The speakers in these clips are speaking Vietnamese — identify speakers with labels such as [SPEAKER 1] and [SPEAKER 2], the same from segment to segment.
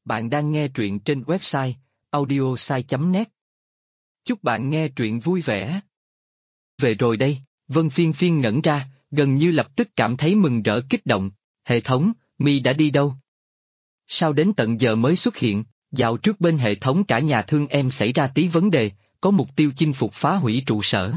[SPEAKER 1] Bạn đang nghe truyện trên website audiosai.net. Chúc bạn nghe truyện vui vẻ.
[SPEAKER 2] Về rồi đây, Vân Phiên Phiên ngẩn ra, gần như lập tức cảm thấy mừng rỡ kích động. Hệ thống, mi đã đi đâu? Sao đến tận giờ mới xuất hiện? Dạo trước bên hệ thống cả nhà thương em xảy ra tí vấn đề, có mục tiêu chinh phục phá hủy trụ sở.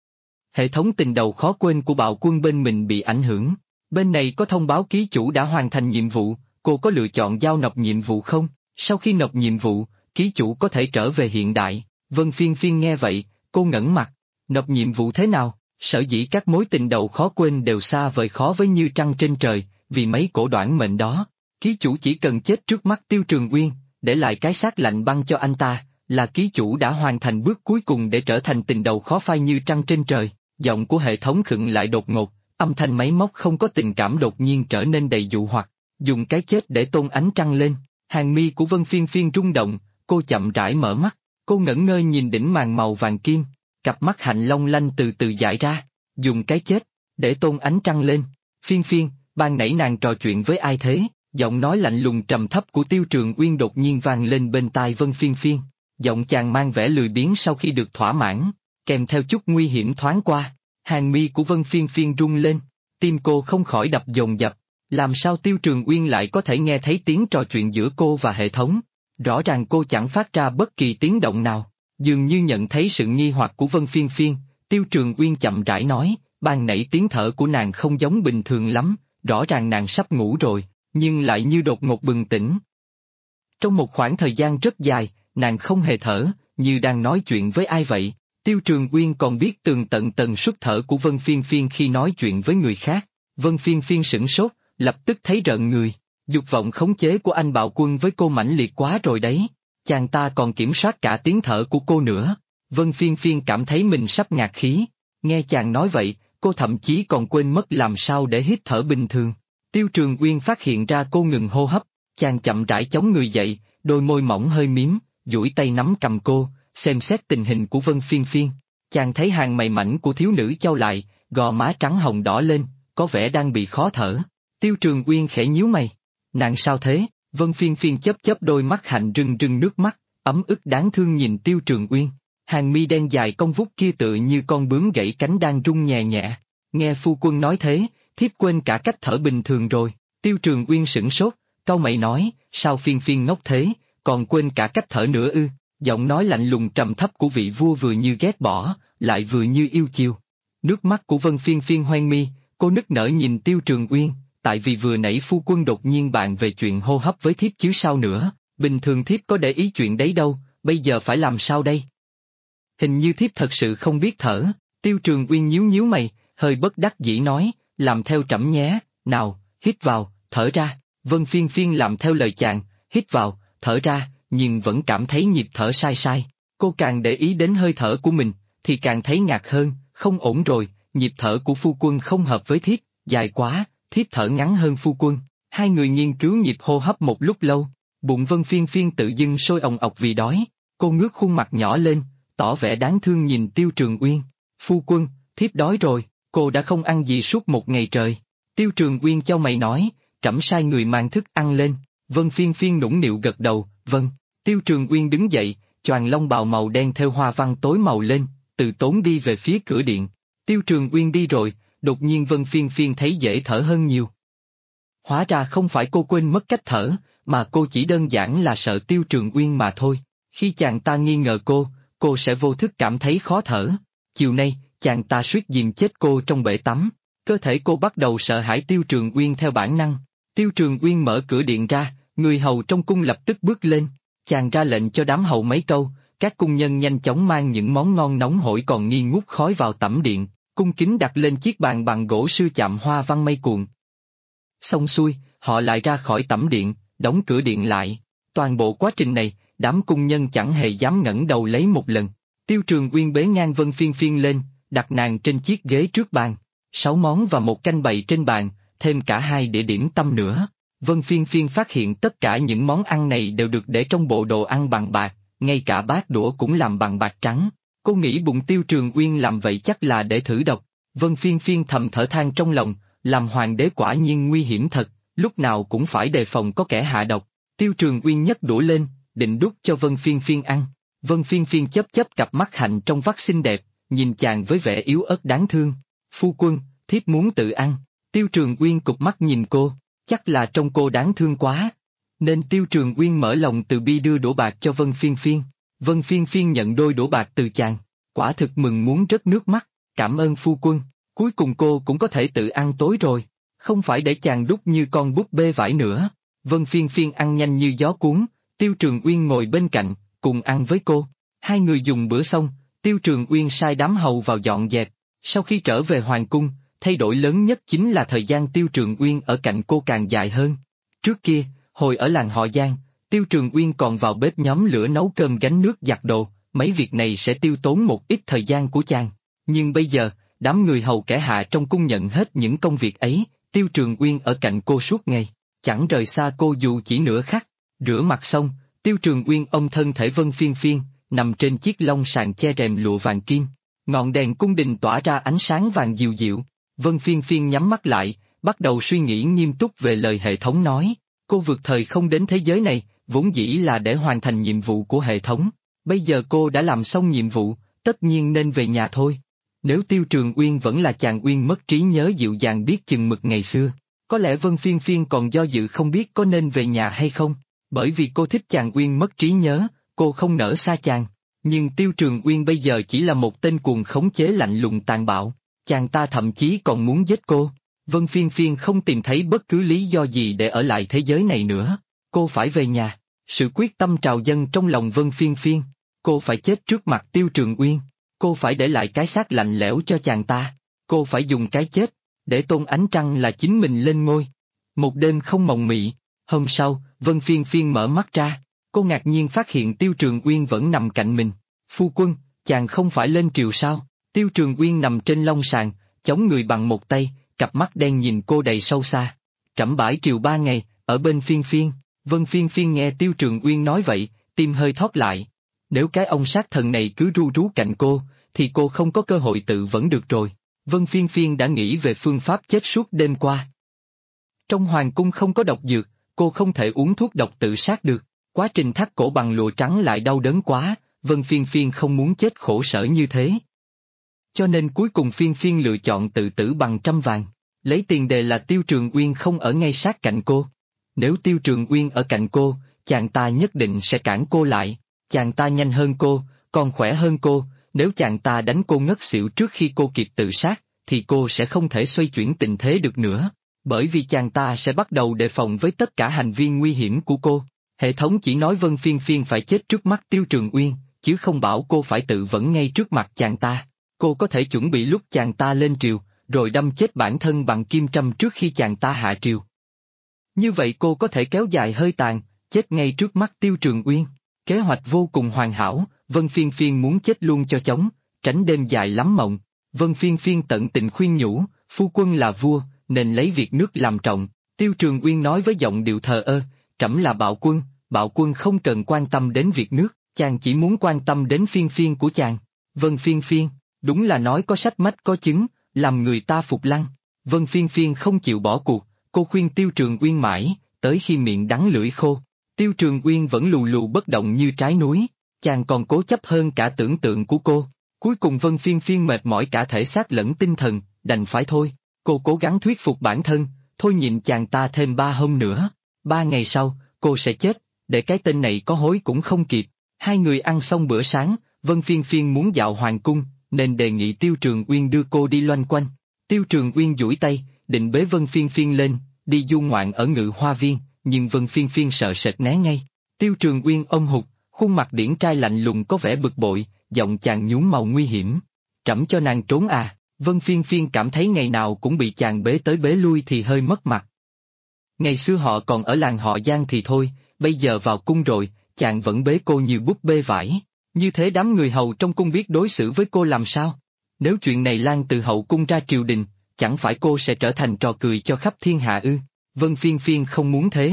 [SPEAKER 2] Hệ thống tình đầu khó quên của bạo quân bên mình bị ảnh hưởng. Bên này có thông báo ký chủ đã hoàn thành nhiệm vụ, cô có lựa chọn giao nộp nhiệm vụ không? Sau khi nộp nhiệm vụ, ký chủ có thể trở về hiện đại. Vân Phiên Phiên nghe vậy, cô ngẩn mặt. Nộp nhiệm vụ thế nào? Sở dĩ các mối tình đầu khó quên đều xa vời khó với như trăng trên trời, vì mấy cổ đoản mệnh đó. Ký chủ chỉ cần chết trước mắt Tiêu Trường Uyên, để lại cái xác lạnh băng cho anh ta, là ký chủ đã hoàn thành bước cuối cùng để trở thành tình đầu khó phai như trăng trên trời. Giọng của hệ thống khựng lại đột ngột, âm thanh máy móc không có tình cảm đột nhiên trở nên đầy dụ hoặc, dùng cái chết để tôn ánh trăng lên. Hàng mi của Vân Phiên Phiên rung động, cô chậm rãi mở mắt, cô ngẩn ngơ nhìn đỉnh màn màu vàng kim, cặp mắt hạnh long lanh từ từ dại ra, dùng cái chết để tôn ánh trăng lên. Phiên Phiên, ban nãy nàng trò chuyện với ai thế? Giọng nói lạnh lùng trầm thấp của Tiêu Trường Uyên đột nhiên vang lên bên tai Vân Phiên Phiên. Giọng chàng mang vẻ lười biếng sau khi được thỏa mãn, kèm theo chút nguy hiểm thoáng qua. Hàng mi của Vân Phiên Phiên rung lên, tim cô không khỏi đập dồn dập. Làm sao Tiêu Trường Uyên lại có thể nghe thấy tiếng trò chuyện giữa cô và hệ thống? Rõ ràng cô chẳng phát ra bất kỳ tiếng động nào. Dường như nhận thấy sự nghi hoặc của Vân Phiên Phiên, Tiêu Trường Uyên chậm rãi nói, ban nãy tiếng thở của nàng không giống bình thường lắm, rõ ràng nàng sắp ngủ rồi, nhưng lại như đột ngột bừng tỉnh. Trong một khoảng thời gian rất dài, nàng không hề thở, như đang nói chuyện với ai vậy. Tiêu Trường Uyên còn biết tường tận tần suất thở của Vân Phiên Phiên khi nói chuyện với người khác. Vân Phiên Phiên sửng sốt, lập tức thấy rợn người. Dục vọng khống chế của anh bạo quân với cô mãnh liệt quá rồi đấy. Chàng ta còn kiểm soát cả tiếng thở của cô nữa. Vân Phiên Phiên cảm thấy mình sắp ngạt khí. Nghe chàng nói vậy, cô thậm chí còn quên mất làm sao để hít thở bình thường. Tiêu Trường Uyên phát hiện ra cô ngừng hô hấp, chàng chậm rãi chống người dậy, đôi môi mỏng hơi miếm, duỗi tay nắm cầm cô, xem xét tình hình của Vân Phiên Phiên. Chàng thấy hàng mày mảnh của thiếu nữ chau lại, gò má trắng hồng đỏ lên, có vẻ đang bị khó thở. Tiêu Trường Uyên khẽ nhíu mày. Nàng sao thế? Vân Phiên Phiên chớp chớp đôi mắt hạnh rưng rưng nước mắt, ấm ức đáng thương nhìn Tiêu Trường Uyên. Hàng mi đen dài cong vút kia tựa như con bướm gãy cánh đang rung nhẹ nhẹ. Nghe phu quân nói thế, thiếp quên cả cách thở bình thường rồi. Tiêu Trường Uyên sửng sốt, cau mày nói, sao Phiên Phiên ngốc thế, còn quên cả cách thở nữa ư? Giọng nói lạnh lùng trầm thấp của vị vua vừa như ghét bỏ, lại vừa như yêu chiều. Nước mắt của Vân Phiên Phiên hoen mi, cô nức nở nhìn Tiêu Trường Uyên, tại vì vừa nãy phu quân đột nhiên bàn về chuyện hô hấp với thiếp chứ sao nữa, bình thường thiếp có để ý chuyện đấy đâu, bây giờ phải làm sao đây? Hình như thiếp thật sự không biết thở. Tiêu Trường Uyên nhíu nhíu mày, hơi bất đắc dĩ nói, làm theo trẫm nhé, nào, hít vào, thở ra. Vân Phiên Phiên làm theo lời chàng, hít vào, thở ra, nhưng vẫn cảm thấy nhịp thở sai sai. Cô càng để ý đến hơi thở của mình, thì càng thấy ngạt hơn, không ổn rồi, nhịp thở của phu quân không hợp với thiếp, dài quá, thiếp thở ngắn hơn phu quân. Hai người nghiên cứu nhịp hô hấp một lúc lâu, bụng Vân Phiên Phiên tự dưng sôi ồng ọc vì đói, cô ngước khuôn mặt nhỏ lên, tỏ vẻ đáng thương nhìn Tiêu Trường Uyên. Phu quân, thiếp đói rồi, cô đã không ăn gì suốt một ngày trời. Tiêu Trường Uyên chau mày nói, trẫm sai người mang thức ăn lên. Vân Phiên Phiên nũng nịu gật đầu, vâng. Tiêu Trường Uyên đứng dậy, choàng lông bào màu đen theo hoa văn tối màu lên, từ tốn đi về phía cửa điện. Tiêu Trường Uyên đi rồi, đột nhiên Vân Phiên Phiên thấy dễ thở hơn nhiều. Hóa ra không phải cô quên mất cách thở, mà cô chỉ đơn giản là sợ Tiêu Trường Uyên mà thôi. Khi chàng ta nghi ngờ cô sẽ vô thức cảm thấy khó thở. Chiều nay, chàng ta suýt dìm chết cô trong bể tắm. Cơ thể cô bắt đầu sợ hãi Tiêu Trường Uyên theo bản năng. Tiêu Trường Uyên mở cửa điện ra, người hầu trong cung lập tức bước lên. Chàng ra lệnh cho đám hầu mấy câu, các cung nhân nhanh chóng mang những món ngon nóng hổi còn nghi ngút khói vào tẩm điện, cung kính đặt lên chiếc bàn bằng gỗ sưa chạm hoa văn mây cuộn. Xong xuôi, họ lại ra khỏi tẩm điện, đóng cửa điện lại. Toàn bộ quá trình này, đám cung nhân chẳng hề dám ngẩng đầu lấy một lần. Tiêu Trường Uyên bế ngang Vân Phiên Phiên lên, đặt nàng trên chiếc ghế trước bàn. 6 món và một canh bày trên bàn, thêm cả 2 đĩa điểm tâm nữa. Vân Phiên Phiên phát hiện tất cả những món ăn này đều được để trong bộ đồ ăn bằng bạc, ngay cả bát đũa cũng làm bằng bạc trắng. Cô nghĩ bụng Tiêu Trường Uyên làm vậy chắc là để thử độc. Vân Phiên Phiên thầm thở than trong lòng, làm hoàng đế quả nhiên nguy hiểm thật, lúc nào cũng phải đề phòng có kẻ hạ độc. Tiêu Trường Uyên nhấc đũa lên, định đút cho Vân Phiên Phiên ăn. Vân Phiên Phiên chớp chớp cặp mắt hạnh trong vắt xinh đẹp, nhìn chàng với vẻ yếu ớt đáng thương. Phu quân, thiếp muốn tự ăn. Tiêu Trường Uyên cụp mắt nhìn cô, chắc là trông cô đáng thương quá. Nên Tiêu Trường Uyên mở lòng từ bi đưa đũa bạc cho Vân Phiên Phiên. Vân Phiên Phiên nhận đôi đũa bạc từ chàng, quả thực mừng muốn rớt nước mắt. Cảm ơn phu quân, cuối cùng cô cũng có thể tự ăn tối rồi, không phải để chàng đút như con búp bê vải nữa. Vân Phiên Phiên ăn nhanh như gió cuốn, Tiêu Trường Uyên ngồi bên cạnh, cùng ăn với cô. Hai người dùng bữa xong, Tiêu Trường Uyên sai đám hầu vào dọn dẹp. Sau khi trở về hoàng cung, thay đổi lớn nhất chính là thời gian Tiêu Trường Uyên ở cạnh cô càng dài hơn. Trước kia, hồi ở làng họ Giang, Tiêu Trường Uyên còn vào bếp nhóm lửa nấu cơm gánh nước giặt đồ, mấy việc này sẽ tiêu tốn một ít thời gian của chàng. Nhưng bây giờ, đám người hầu kẻ hạ trong cung nhận hết những công việc ấy, Tiêu Trường Uyên ở cạnh cô suốt ngày, chẳng rời xa cô dù chỉ nửa khắc. Rửa mặt xong, Tiêu Trường Uyên ôm thân thể Vân Phiên Phiên, nằm trên chiếc lông sàn che rèm lụa vàng kim. Ngọn đèn cung đình tỏa ra ánh sáng vàng dịu dịu. Vân Phiên Phiên nhắm mắt lại, bắt đầu suy nghĩ nghiêm túc về lời hệ thống nói. Cô vượt thời không đến thế giới này, vốn dĩ là để hoàn thành nhiệm vụ của hệ thống. Bây giờ cô đã làm xong nhiệm vụ, tất nhiên nên về nhà thôi. Nếu Tiêu Trường Uyên vẫn là chàng Uyên mất trí nhớ dịu dàng biết chừng mực ngày xưa, có lẽ Vân Phiên Phiên còn do dự không biết có nên về nhà hay không. Bởi vì cô thích chàng Uyên mất trí nhớ, cô không nỡ xa chàng. Nhưng Tiêu Trường Uyên bây giờ chỉ là một tên cuồng khống chế lạnh lùng tàn bạo, chàng ta thậm chí còn muốn giết cô. Vân Phiên Phiên không tìm thấy bất cứ lý do gì để ở lại thế giới này nữa. Cô phải về nhà. Sự quyết tâm trào dâng trong lòng Vân Phiên Phiên. Cô phải chết trước mặt Tiêu Trường Uyên. Cô phải để lại cái xác lạnh lẽo cho chàng ta. Cô phải dùng cái chết, để Tôn Ánh Trăng là chính mình lên ngôi. Một đêm không mộng mị, hôm sau, Vân Phiên Phiên mở mắt ra. Cô ngạc nhiên phát hiện Tiêu Trường Uyên vẫn nằm cạnh mình. Phu quân, chàng không phải lên triều sao? Tiêu Trường Uyên nằm trên lông sàn, chống người bằng một tay, cặp mắt đen nhìn cô đầy sâu xa. Trẫm bãi triều 3 ngày, ở bên Phiên Phiên. Vân Phiên Phiên nghe Tiêu Trường Uyên nói vậy, tim hơi thót lại. Nếu cái ông sát thần này cứ ru rú cạnh cô, thì cô không có cơ hội tự vẫn được rồi. Vân Phiên Phiên đã nghĩ về phương pháp chết suốt đêm qua. Trong hoàng cung không có độc dược, cô không thể uống thuốc độc tự sát được. Quá trình thắt cổ bằng lụa trắng lại đau đớn quá, Vân Phiên Phiên không muốn chết khổ sở như thế. Cho nên cuối cùng Phiên Phiên lựa chọn tự tử bằng trăm vàng. Lấy tiền đề là Tiêu Trường Uyên không ở ngay sát cạnh cô. Nếu Tiêu Trường Uyên ở cạnh cô, chàng ta nhất định sẽ cản cô lại. Chàng ta nhanh hơn cô, còn khỏe hơn cô. Nếu chàng ta đánh cô ngất xỉu trước khi cô kịp tự sát, thì cô sẽ không thể xoay chuyển tình thế được nữa. Bởi vì chàng ta sẽ bắt đầu đề phòng với tất cả hành vi nguy hiểm của cô. Hệ thống chỉ nói Vân Phiên Phiên phải chết trước mắt Tiêu Trường Uyên, chứ không bảo cô phải tự vẫn ngay trước mặt chàng ta. Cô có thể chuẩn bị lúc chàng ta lên triều, rồi đâm chết bản thân bằng kim châm trước khi chàng ta hạ triều. Như vậy cô có thể kéo dài hơi tàn, chết ngay trước mắt Tiêu Trường Uyên. Kế hoạch vô cùng hoàn hảo, Vân Phiên Phiên muốn chết luôn cho chóng, tránh đêm dài lắm mộng. Vân Phiên Phiên tận tình khuyên nhủ, phu quân là vua, nên lấy việc nước làm trọng. Tiêu Trường Uyên nói với giọng điệu thờ ơ, trẫm là bạo quân không cần quan tâm đến việc nước, chàng chỉ muốn quan tâm đến Phiên Phiên của chàng. Vân Phiên Phiên, đúng là nói có sách mách có chứng, làm người ta phục lăng. Vân Phiên Phiên không chịu bỏ cuộc, cô khuyên Tiêu Trường Uyên mãi, tới khi miệng đắng lưỡi khô. Tiêu Trường Uyên vẫn lù lù bất động như trái núi, chàng còn cố chấp hơn cả tưởng tượng của cô. Cuối cùng Vân Phiên Phiên mệt mỏi cả thể xác lẫn tinh thần, đành phải thôi. Cô cố gắng thuyết phục bản thân, thôi nhịn chàng ta thêm 3 hôm nữa. 3 ngày sau, cô sẽ chết, để cái tên này có hối cũng không kịp. Hai người ăn xong bữa sáng, Vân Phiên Phiên muốn dạo hoàng cung, nên đề nghị Tiêu Trường Uyên đưa cô đi loanh quanh. Tiêu Trường Uyên duỗi tay, định bế Vân Phiên Phiên lên, đi du ngoạn ở Ngự Hoa Viên, nhưng Vân Phiên Phiên sợ sệt né ngay. Tiêu Trường Uyên ôm hụt, khuôn mặt điển trai lạnh lùng có vẻ bực bội, giọng chàng nhún màu nguy hiểm. Trẫm cho nàng trốn à? Vân Phiên Phiên cảm thấy ngày nào cũng bị chàng bế tới bế lui thì hơi mất mặt. Ngày xưa họ còn ở làng họ Giang thì thôi, bây giờ vào cung rồi, chàng vẫn bế cô như búp bê vải. Như thế đám người hầu trong cung biết đối xử với cô làm sao? Nếu chuyện này lan từ hậu cung ra triều đình, chẳng phải cô sẽ trở thành trò cười cho khắp thiên hạ ư? Vân Phiên Phiên không muốn thế.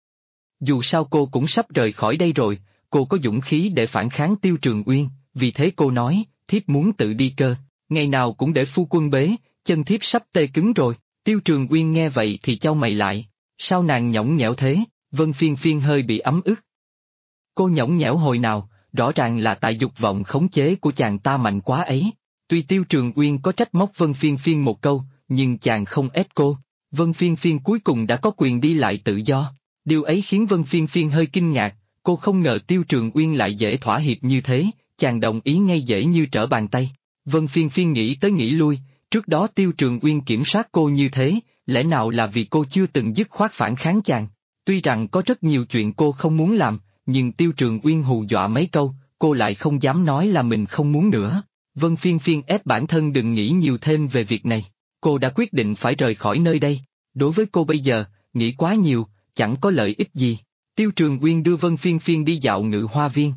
[SPEAKER 2] Dù sao cô cũng sắp rời khỏi đây rồi, cô có dũng khí để phản kháng Tiêu Trường Uyên, vì thế cô nói, thiếp muốn tự đi cơ, ngày nào cũng để phu quân bế, chân thiếp sắp tê cứng rồi. Tiêu Trường Uyên nghe vậy thì chau mày lại, sao nàng nhõng nhẽo thế? Vân Phiên Phiên hơi bị ấm ức. Cô nhõng nhẽo hồi nào, rõ ràng là tại dục vọng khống chế của chàng ta mạnh quá ấy. Tuy Tiêu Trường Uyên có trách móc Vân Phiên Phiên một câu, nhưng chàng không ép cô. Vân Phiên Phiên cuối cùng đã có quyền đi lại tự do. Điều ấy khiến Vân Phiên Phiên hơi kinh ngạc, cô không ngờ Tiêu Trường Uyên lại dễ thỏa hiệp như thế, chàng đồng ý ngay dễ như trở bàn tay. Vân Phiên Phiên nghĩ tới nghĩ lui, trước đó Tiêu Trường Uyên kiểm soát cô như thế, lẽ nào là vì cô chưa từng dứt khoát phản kháng chàng. Tuy rằng có rất nhiều chuyện cô không muốn làm, nhưng Tiêu Trường Uyên hù dọa mấy câu, cô lại không dám nói là mình không muốn nữa. Vân Phiên Phiên ép bản thân đừng nghĩ nhiều thêm về việc này. Cô đã quyết định phải rời khỏi nơi đây. Đối với cô bây giờ, nghĩ quá nhiều, chẳng có lợi ích gì. Tiêu Trường Uyên đưa Vân Phiên Phiên đi dạo Ngự Hoa Viên.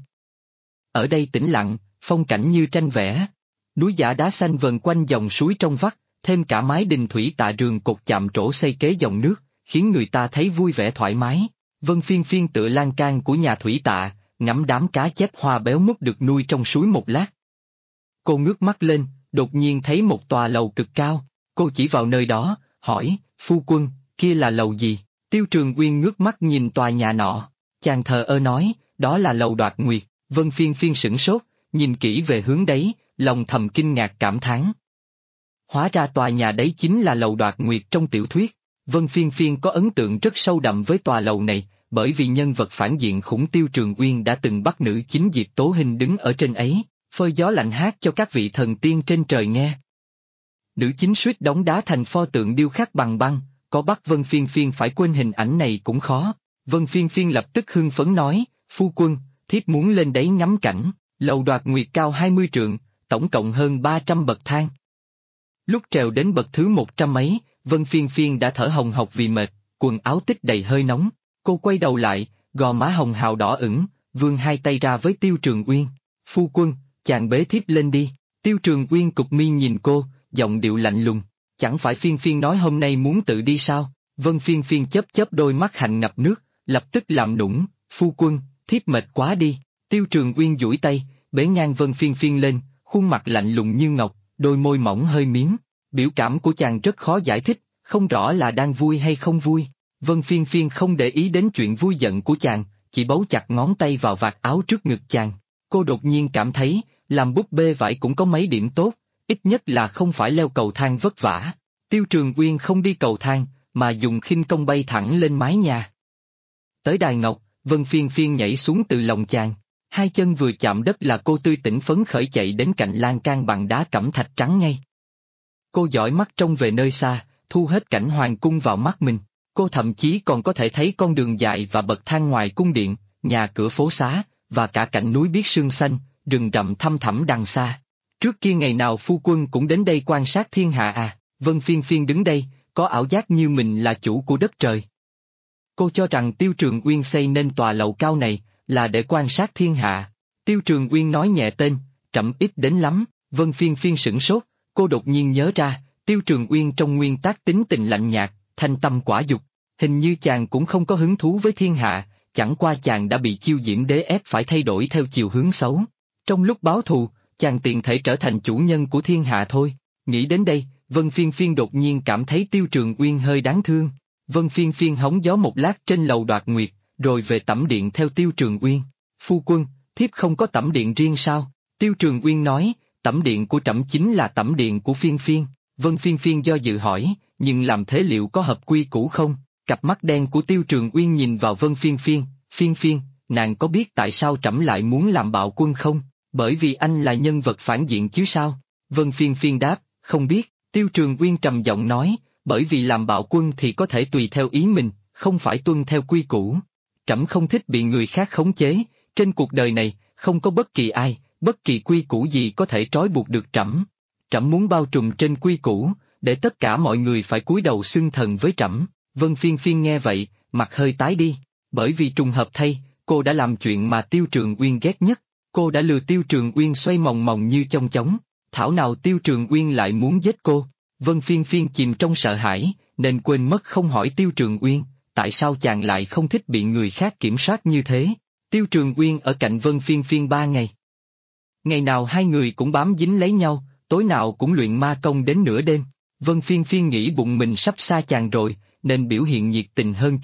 [SPEAKER 2] Ở đây tĩnh lặng, phong cảnh như tranh vẽ. Núi giả đá xanh vần quanh dòng suối trong vắt, thêm cả mái đình thủy tạ rường cột chạm trổ xây kế dòng nước, khiến người ta thấy vui vẻ thoải mái. Vân Phiên Phiên tựa lan can của nhà thủy tạ, ngắm đám cá chép hoa béo mút được nuôi trong suối một lát. Cô ngước mắt lên, đột nhiên thấy một tòa lầu cực cao, cô chỉ vào nơi đó, hỏi, phu quân, kia là lầu gì? Tiêu Trường Uyên ngước mắt nhìn tòa nhà nọ, chàng thờ ơ nói, đó là lầu Đoạt Nguyệt. Vân Phiên Phiên sửng sốt, nhìn kỹ về hướng đấy, lòng thầm kinh ngạc cảm thán. Hóa ra tòa nhà đấy chính là lầu Đoạt Nguyệt trong tiểu thuyết. Vân Phiên Phiên có ấn tượng rất sâu đậm với tòa lầu này, bởi vì nhân vật phản diện khủng Tiêu Trường Uyên đã từng bắt nữ chính Diệp Tố Hinh đứng ở trên ấy, phơi gió lạnh hát cho các vị thần tiên trên trời nghe. Nữ chính suýt đóng đá thành pho tượng điêu khắc bằng băng, có bắt Vân Phiên Phiên phải quên hình ảnh này cũng khó. Vân Phiên Phiên lập tức hưng phấn nói, phu quân, thiếp muốn lên đấy ngắm cảnh, lầu Đoạt Nguyệt cao 20 trượng, tổng cộng hơn 300 bậc thang. Lúc trèo đến bậc thứ 100 mấy, Vân Phiên Phiên đã thở hồng hộc vì mệt, quần áo tích đầy hơi nóng, cô quay đầu lại, gò má hồng hào đỏ ửng, vươn hai tay ra với Tiêu Trường Uyên, phu quân, chàng bế thiếp lên đi. Tiêu Trường Uyên cụp mi nhìn cô, giọng điệu lạnh lùng, chẳng phải Phiên Phiên nói hôm nay muốn tự đi sao? Vân Phiên Phiên chớp chớp đôi mắt hạnh ngập nước, lập tức làm nũng, phu quân, thiếp mệt quá đi. Tiêu Trường Uyên duỗi tay, bế ngang Vân Phiên Phiên lên, khuôn mặt lạnh lùng như ngọc, đôi môi mỏng hơi miếm. Biểu cảm của chàng rất khó giải thích, không rõ là đang vui hay không vui. Vân Phiên Phiên không để ý đến chuyện vui giận của chàng, chỉ bấu chặt ngón tay vào vạt áo trước ngực chàng. Cô đột nhiên cảm thấy, làm búp bê vải cũng có mấy điểm tốt, ít nhất là không phải leo cầu thang vất vả. Tiêu Trường Uyên không đi cầu thang, mà dùng khinh công bay thẳng lên mái nhà. Tới đài ngọc, Vân Phiên Phiên nhảy xuống từ lòng chàng. Hai chân vừa chạm đất là cô tươi tỉnh phấn khởi chạy đến cạnh lan can bằng đá cẩm thạch trắng ngay. Cô dõi mắt trông về nơi xa, thu hết cảnh hoàng cung vào mắt mình. Cô thậm chí còn có thể thấy con đường dài và bậc thang ngoài cung điện, nhà cửa phố xá, và cả cảnh núi biếc sương xanh, rừng rậm thăm thẳm đằng xa. Trước kia ngày nào phu quân cũng đến đây quan sát thiên hạ à? Vân Phiên Phiên đứng đây, có ảo giác như mình là chủ của đất trời. Cô cho rằng Tiêu Trường Uyên xây nên tòa lầu cao này, là để quan sát thiên hạ. Tiêu Trường Uyên nói nhẹ tên, trẫm ít đến lắm. Vân Phiên Phiên sửng sốt, cô đột nhiên nhớ ra, Tiêu Trường Uyên trong nguyên tắc tính tình lạnh nhạt, thanh tâm quả dục. Hình như chàng cũng không có hứng thú với thiên hạ, chẳng qua chàng đã bị Chiêu Diễm Đế ép phải thay đổi theo chiều hướng xấu. Trong lúc báo thù, chàng tiện thể trở thành chủ nhân của thiên hạ thôi. Nghĩ đến đây, Vân Phiên Phiên đột nhiên cảm thấy Tiêu Trường Uyên hơi đáng thương. Vân Phiên Phiên hóng gió một lát trên lầu Đoạt Nguyệt, rồi về tẩm điện theo Tiêu Trường Uyên. Phu quân, thiếp không có tẩm điện riêng sao? Tiêu Trường Uyên nói, tẩm điện của trẫm chính là tẩm điện của Phiên Phiên. Vân Phiên Phiên do dự hỏi, nhưng làm thế liệu có hợp quy củ không? Cặp mắt đen của Tiêu Trường Uyên nhìn vào Vân Phiên Phiên, Phiên Phiên, nàng có biết tại sao trẫm lại muốn làm bạo quân không? Bởi vì anh là nhân vật phản diện chứ sao? Vân Phiên Phiên đáp, không biết. Tiêu Trường Uyên trầm giọng nói, bởi vì làm bạo quân thì có thể tùy theo ý mình, không phải tuân theo quy củ. Trẫm không thích bị người khác khống chế, trên cuộc đời này, không có bất kỳ ai, bất kỳ quy củ gì có thể trói buộc được trẫm. Trẫm muốn bao trùm trên quy củ, để tất cả mọi người phải cúi đầu xưng thần với trẫm. Vân Phiên Phiên nghe vậy, mặt hơi tái đi, bởi vì trùng hợp thay, cô đã làm chuyện mà Tiêu Trường Uyên ghét nhất. Cô đã lừa Tiêu Trường Uyên xoay mòng mòng như chong chóng, thảo nào Tiêu Trường Uyên lại muốn giết cô. Vân Phiên Phiên chìm trong sợ hãi, nên quên mất không hỏi Tiêu Trường Uyên, tại sao chàng lại không thích bị người khác kiểm soát như thế. Tiêu Trường Uyên ở cạnh Vân Phiên Phiên 3 ngày. Ngày nào hai người cũng bám dính lấy nhau, tối nào cũng luyện ma công đến nửa đêm. Vân Phiên Phiên nghĩ bụng mình sắp xa chàng rồi, nên biểu hiện nhiệt tình hơn trước,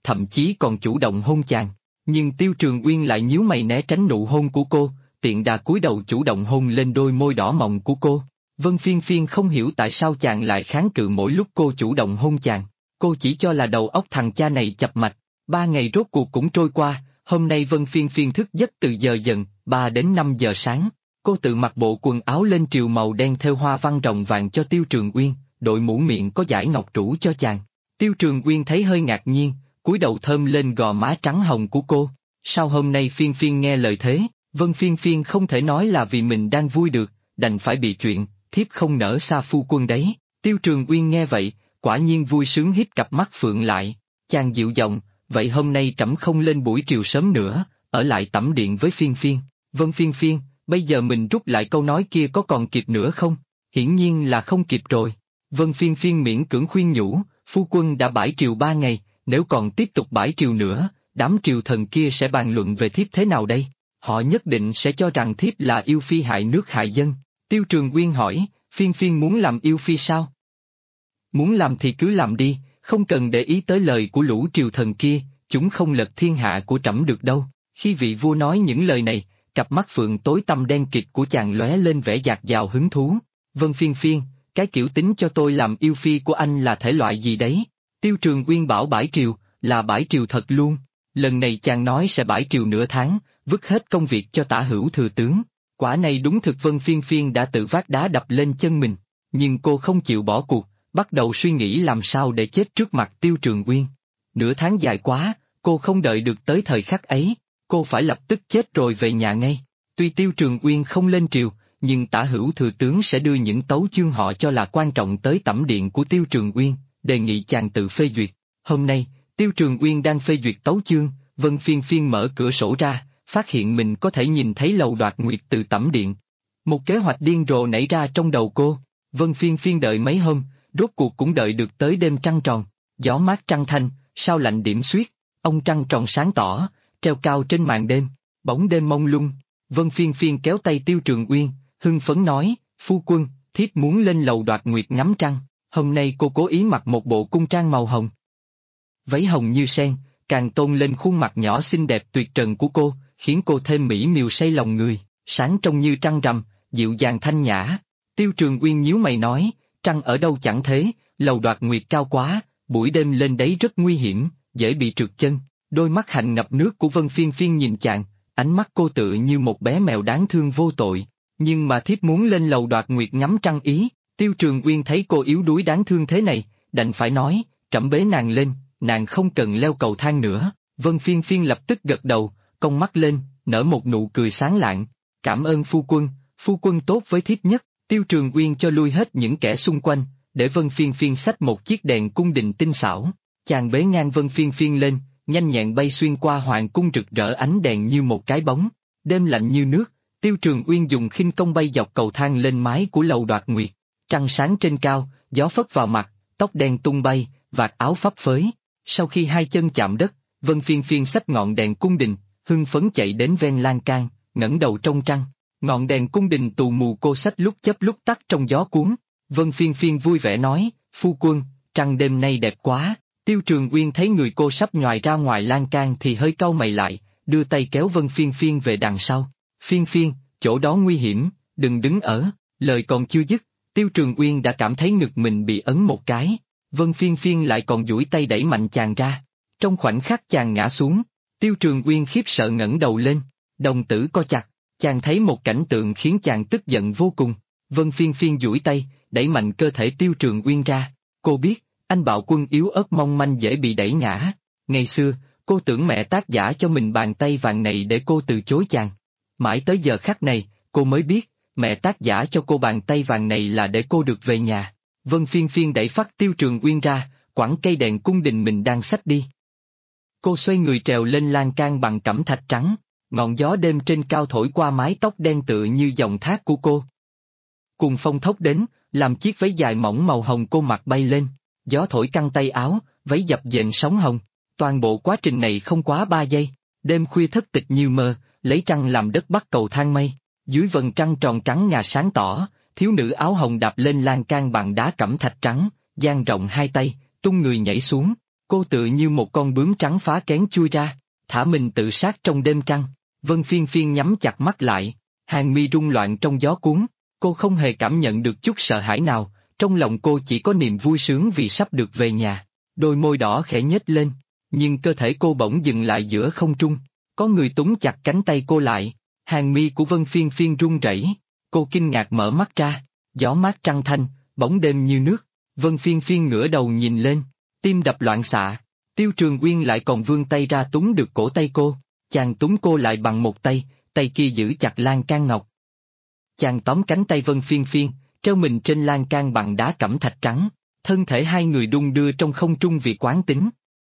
[SPEAKER 2] thậm chí còn chủ động hôn chàng. Nhưng Tiêu Trường Uyên lại nhíu mày né tránh nụ hôn của cô, tiện đà cúi đầu chủ động hôn lên đôi môi đỏ mọng của cô. Vân Phiên Phiên không hiểu tại sao chàng lại kháng cự mỗi lúc cô chủ động hôn chàng. Cô chỉ cho là đầu óc thằng cha này chập mạch. 3 ngày rốt cuộc cũng trôi qua, hôm nay Vân Phiên Phiên thức giấc từ giờ dần, 3 đến 5 giờ sáng. Cô tự mặc bộ quần áo lên triều màu đen thêu hoa văn rồng vàng cho Tiêu Trường Uyên, đội mũ miệng có dải ngọc trũ cho chàng. Tiêu Trường Uyên thấy hơi ngạc nhiên, cúi đầu thơm lên gò má trắng hồng của cô. Sao hôm nay Phiên Phiên nghe lời thế? Vân Phiên Phiên không thể nói là vì mình đang vui được, đành phải bị chuyện, thiếp không nỡ xa phu quân đấy. Tiêu Trường Uyên nghe vậy, quả nhiên vui sướng híp cặp mắt phượng lại. Chàng dịu giọng, vậy hôm nay trẫm không lên buổi triều sớm nữa, ở lại tẩm điện với Phiên Phiên. Vân Phiên Phiên, bây giờ mình rút lại câu nói kia có còn kịp nữa không? Hiển nhiên là không kịp rồi. Vân Phiên Phiên miễn cưỡng khuyên nhủ, phu quân đã bãi triều 3 ngày, nếu còn tiếp tục bãi triều nữa, đám triều thần kia sẽ bàn luận về thiếp thế nào đây? Họ nhất định sẽ cho rằng thiếp là yêu phi hại nước hại dân. Tiêu Trường Uyên hỏi, Phiên Phiên muốn làm yêu phi sao? Muốn làm thì cứ làm đi, không cần để ý tới lời của lũ triều thần kia, chúng không lật thiên hạ của trẫm được đâu. Khi vị vua nói những lời này, cặp mắt phượng tối tăm đen kịt của chàng lóe lên vẻ dạt dào hứng thú. Vân Phiên Phiên, cái kiểu tính cho tôi làm yêu phi của anh là thể loại gì đấy? Tiêu Trường Uyên bảo bãi triều, là bãi triều thật luôn. Lần này chàng nói sẽ bãi triều nửa tháng, vứt hết công việc cho Tả Hữu thừa tướng. Quả này đúng thực Vân Phiên Phiên đã tự vác đá đập lên chân mình. Nhưng cô không chịu bỏ cuộc, bắt đầu suy nghĩ làm sao để chết trước mặt Tiêu Trường Uyên. Nửa tháng dài quá, cô không đợi được tới thời khắc ấy, cô phải lập tức chết rồi về nhà ngay. Tuy Tiêu Trường Uyên không lên triều, nhưng Tả Hữu thừa tướng sẽ đưa những tấu chương họ cho là quan trọng tới tẩm điện của Tiêu Trường Uyên, đề nghị chàng tự phê duyệt. Hôm nay, Tiêu Trường Uyên đang phê duyệt tấu chương, Vân Phiên Phiên mở cửa sổ ra, phát hiện mình có thể nhìn thấy lầu Đoạt Nguyệt từ tẩm điện. Một kế hoạch điên rồ nảy ra trong đầu cô. Vân Phiên Phiên đợi mấy hôm, rốt cuộc cũng đợi được tới đêm trăng tròn. Gió mát trăng thanh, sao lạnh điểm xuyết, ông trăng tròn sáng tỏ, treo cao trên màn đêm, bóng đêm mông lung. Vân Phiên Phiên kéo tay Tiêu Trường Uyên, hưng phấn nói, phu quân, thiếp muốn lên lầu Đoạt Nguyệt ngắm trăng. Hôm nay cô cố ý mặc một bộ cung trang màu hồng. Váy hồng như sen, càng tôn lên khuôn mặt nhỏ xinh đẹp tuyệt trần của cô, khiến cô thêm mỹ miều say lòng người, sáng trông như trăng rằm, dịu dàng thanh nhã. Tiêu Trường Uyên nhíu mày nói, trăng ở đâu chẳng thế, lầu Đoạt Nguyệt cao quá, buổi đêm lên đấy rất nguy hiểm, dễ bị trượt chân. Đôi mắt hạnh ngập nước của Vân Phiên Phiên nhìn chàng, ánh mắt cô tựa như một bé mèo đáng thương vô tội. Nhưng mà thiếp muốn lên lầu Đoạt Nguyệt ngắm trăng ý. Tiêu Trường Uyên thấy cô yếu đuối đáng thương thế này, đành phải nói, trẫm bế nàng lên, nàng không cần leo cầu thang nữa. Vân Phiên Phiên lập tức gật đầu, cong mắt lên, nở một nụ cười sáng lạng. Cảm ơn phu quân tốt với thiếp nhất. Tiêu Trường Uyên cho lui hết những kẻ xung quanh, để Vân Phiên Phiên xách một chiếc đèn cung đình tinh xảo. Chàng bế ngang Vân Phiên Phiên lên, nhanh nhẹn bay xuyên qua hoàng cung rực rỡ ánh đèn như một cái bóng. Đêm lạnh như nước, Tiêu Trường Uyên dùng khinh công bay dọc cầu thang lên mái của lầu Đoạt Nguyệt. Trăng sáng trên cao, gió phất vào mặt, tóc đen tung bay, vạt áo phấp phới. Sau khi hai chân chạm đất, Vân Phiên Phiên xách ngọn đèn cung đình, hưng phấn chạy đến ven lan can, ngẩng đầu trông trăng. Ngọn đèn cung đình tù mù cô xách lúc chớp lúc tắt trong gió cuốn. Vân Phiên Phiên vui vẻ nói, phu quân, trăng đêm nay đẹp quá. Tiêu Trường Uyên thấy người cô sắp nhoài ra ngoài lan can thì hơi cau mày lại, đưa tay kéo Vân Phiên Phiên về đằng sau. Phiên Phiên, chỗ đó nguy hiểm, đừng đứng ở. Lời còn chưa dứt, Tiêu Trường Uyên đã cảm thấy ngực mình bị ấn một cái. Vân Phiên Phiên lại còn duỗi tay đẩy mạnh chàng ra. Trong khoảnh khắc chàng ngã xuống, Tiêu Trường Uyên khiếp sợ ngẩng đầu lên, đồng tử co chặt, chàng thấy một cảnh tượng khiến chàng tức giận vô cùng. Vân Phiên Phiên duỗi tay, đẩy mạnh cơ thể Tiêu Trường Uyên ra. Cô biết, anh bạo quân yếu ớt mong manh dễ bị đẩy ngã. Ngày xưa, cô tưởng mẹ tác giả cho mình bàn tay vàng này để cô từ chối chàng. Mãi tới giờ khắc này, cô mới biết, mẹ tác giả cho cô bàn tay vàng này là để cô được về nhà. Vân Phiên Phiên đẩy phát Tiêu Trường Uyên ra, quẳng cây đèn cung đình mình đang xách đi. Cô xoay người trèo lên lan can bằng cẩm thạch trắng, ngọn gió đêm trên cao thổi qua mái tóc đen tựa như dòng thác của cô. Cuồng phong thốc đến, làm chiếc váy dài mỏng màu hồng cô mặc bay lên, gió thổi căng tay áo, váy dập dềnh sóng hồng. Toàn bộ quá trình này không quá 3 giây, đêm khuya thất tịch như mơ, lấy trăng làm đất bắt cầu thang mây, dưới vầng trăng tròn trắng ngà sáng tỏ, thiếu nữ áo hồng đạp lên lan can bằng đá cẩm thạch trắng, dang rộng hai tay, tung người nhảy xuống. Cô tựa như một con bướm trắng phá kén chui ra, thả mình tự sát trong đêm trăng. Vân Phiên Phiên nhắm chặt mắt lại, hàng mi rung loạn trong gió cuốn, cô không hề cảm nhận được chút sợ hãi nào, trong lòng cô chỉ có niềm vui sướng vì sắp được về nhà. Đôi môi đỏ khẽ nhếch lên, nhưng cơ thể cô bỗng dừng lại giữa không trung, có người túm chặt cánh tay cô lại, hàng mi của Vân Phiên Phiên run rẩy, cô kinh ngạc mở mắt ra, gió mát trăng thanh, bóng đêm như nước, Vân Phiên Phiên ngửa đầu nhìn lên, tim đập loạn xạ, Tiêu Trường Uyên lại còn vươn tay ra túm được cổ tay cô, chàng túm cô lại bằng một tay, tay kia giữ chặt lan can ngọc. Chàng tóm cánh tay Vân Phiên Phiên, treo mình trên lan can bằng đá cẩm thạch trắng, thân thể hai người đung đưa trong không trung vì quán tính.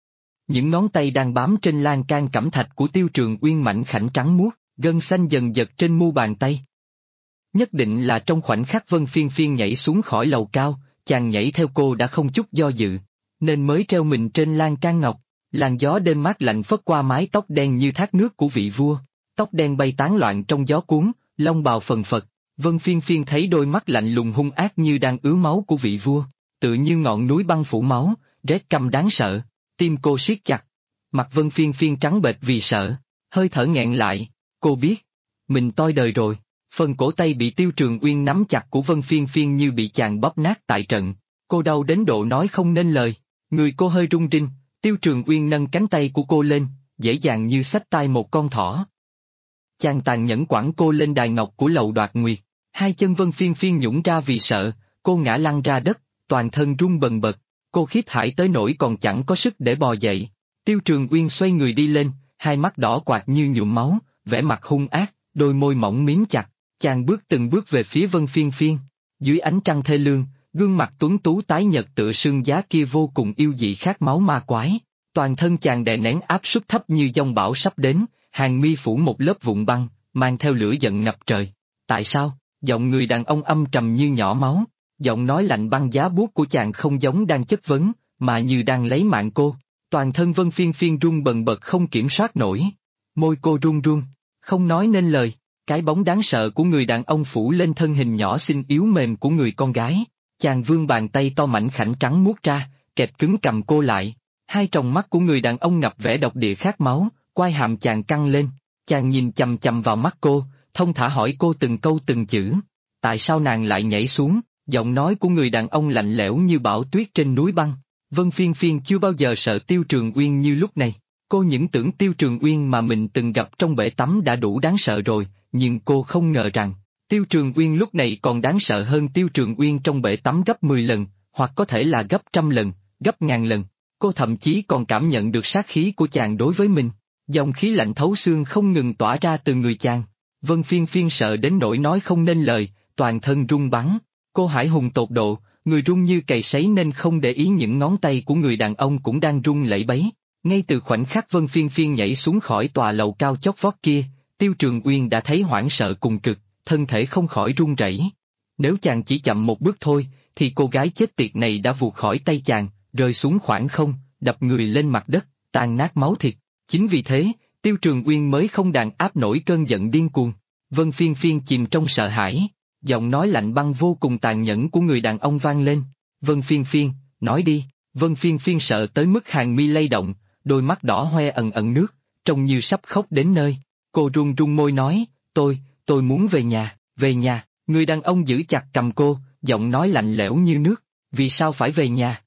[SPEAKER 2] Những ngón tay đang bám trên lan can cẩm thạch của Tiêu Trường Uyên mảnh khảnh trắng muốt, gân xanh dần giật trên mu bàn tay. Nhất định là trong khoảnh khắc Vân Phiên Phiên nhảy xuống khỏi lầu cao, chàng nhảy theo cô đã không chút do dự, nên mới treo mình trên lan can ngọc. Làn gió đêm mát lạnh phất qua mái tóc đen như thác nước của vị vua, tóc đen bay tán loạn trong gió cuốn, lông bào phần phật. Vân Phiên Phiên thấy đôi mắt lạnh lùng hung ác như đang ứa máu của vị vua, tự như ngọn núi băng phủ máu, rét căm đáng sợ, tim cô siết chặt. Mặt Vân Phiên Phiên trắng bệch vì sợ, hơi thở nghẹn lại, cô biết, mình toi đời rồi. Phần cổ tay bị Tiêu Trường Uyên nắm chặt của Vân Phiên Phiên như bị chàng bóp nát tại trận, cô đau đến độ nói không nên lời, người cô hơi run rinh. Tiêu Trường Uyên nâng cánh tay của cô lên, dễ dàng như xách tay một con thỏ. Chàng tàn nhẫn quẳng cô lên đài ngọc của lầu Đoạt Nguyệt, hai chân Vân Phiên Phiên nhũn ra vì sợ, cô ngã lăn ra đất, toàn thân run bần bật, cô khiếp hãi tới nỗi còn chẳng có sức để bò dậy. Tiêu Trường Uyên xoay người đi lên, hai mắt đỏ quạt như nhuộm máu, vẻ mặt hung ác, đôi môi mỏng mím chặt, chàng bước từng bước về phía Vân Phiên Phiên, dưới ánh trăng thê lương. Gương mặt tuấn tú tái nhợt tựa sương giá kia vô cùng yêu dị khát máu ma quái, toàn thân chàng đè nén áp suất thấp như giông bão sắp đến, hàng mi phủ một lớp vụn băng, mang theo lửa giận ngập trời. Tại sao? Giọng người đàn ông âm trầm như nhỏ máu, giọng nói lạnh băng giá buốt của chàng không giống đang chất vấn, mà như đang lấy mạng cô. Toàn thân Vân Phiên Phiên run bần bật không kiểm soát nổi, môi cô run run, không nói nên lời, cái bóng đáng sợ của người đàn ông phủ lên thân hình nhỏ xinh yếu mềm của người con gái. Chàng vươn bàn tay to mảnh khảnh trắng muốt ra, kẹp cứng cầm cô lại. Hai tròng mắt của người đàn ông ngập vẻ độc địa khát máu, quai hàm chàng căng lên. Chàng nhìn chằm chằm vào mắt cô, thông thả hỏi cô từng câu từng chữ. Tại sao nàng lại nhảy xuống? Giọng nói của người đàn ông lạnh lẽo như bão tuyết trên núi băng. Vân Phiên Phiên chưa bao giờ sợ Tiêu Trường Uyên như lúc này. Cô những tưởng Tiêu Trường Uyên mà mình từng gặp trong bể tắm đã đủ đáng sợ rồi, nhưng cô không ngờ rằng Tiêu Trường Uyên lúc này còn đáng sợ hơn Tiêu Trường Uyên trong bể tắm gấp 10 lần, hoặc có thể là gấp 100 lần, gấp 1000 lần. Cô thậm chí còn cảm nhận được sát khí của chàng đối với mình. Dòng khí lạnh thấu xương không ngừng tỏa ra từ người chàng. Vân Phiên Phiên sợ đến nỗi nói không nên lời, toàn thân run bắn. Cô hải hùng tột độ, người run như cày sấy nên không để ý những ngón tay của người đàn ông cũng đang run lẩy bẩy. Ngay từ khoảnh khắc Vân Phiên Phiên nhảy xuống khỏi tòa lầu cao chót vót kia, Tiêu Trường Uyên đã thấy hoảng sợ cùng cực, thân thể không khỏi run rẩy. Nếu chàng chỉ chậm một bước thôi, thì cô gái chết tiệt này đã vụt khỏi tay chàng, rơi xuống khoảng không, đập người lên mặt đất, tan nát máu thịt. Chính vì thế, Tiêu Trường Uyên mới không đàn áp nổi cơn giận điên cuồng. Vân Phiên Phiên chìm trong sợ hãi, giọng nói lạnh băng vô cùng tàn nhẫn của người đàn ông vang lên. Vân Phiên Phiên, nói đi. Vân Phiên Phiên sợ tới mức hàng mi lay động, đôi mắt đỏ hoe ẩn ẩn nước, trông như sắp khóc đến nơi. Cô run run môi nói, tôi muốn về nhà, về nhà. Người đàn ông giữ chặt cầm cô, giọng nói lạnh lẽo như nước, vì sao phải về nhà?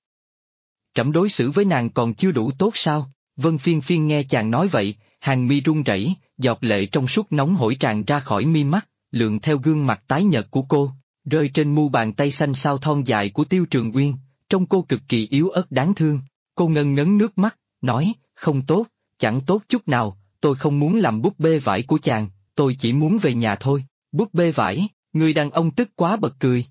[SPEAKER 2] Trẫm đối xử với nàng còn chưa đủ tốt sao? Vân Phiên Phiên nghe chàng nói vậy, hàng mi run rẩy, giọt lệ trong suốt nóng hổi tràn ra khỏi mi mắt, lượn theo gương mặt tái nhợt của cô, rơi trên mu bàn tay xanh xao thon dài của Tiêu Trường Uyên, trông cô cực kỳ yếu ớt đáng thương. Cô ngân ngấn nước mắt, nói, không tốt, chẳng tốt chút nào, tôi không muốn làm búp bê vải của chàng, tôi chỉ muốn về nhà thôi. Búp bê vải, người đàn ông tức quá bật cười.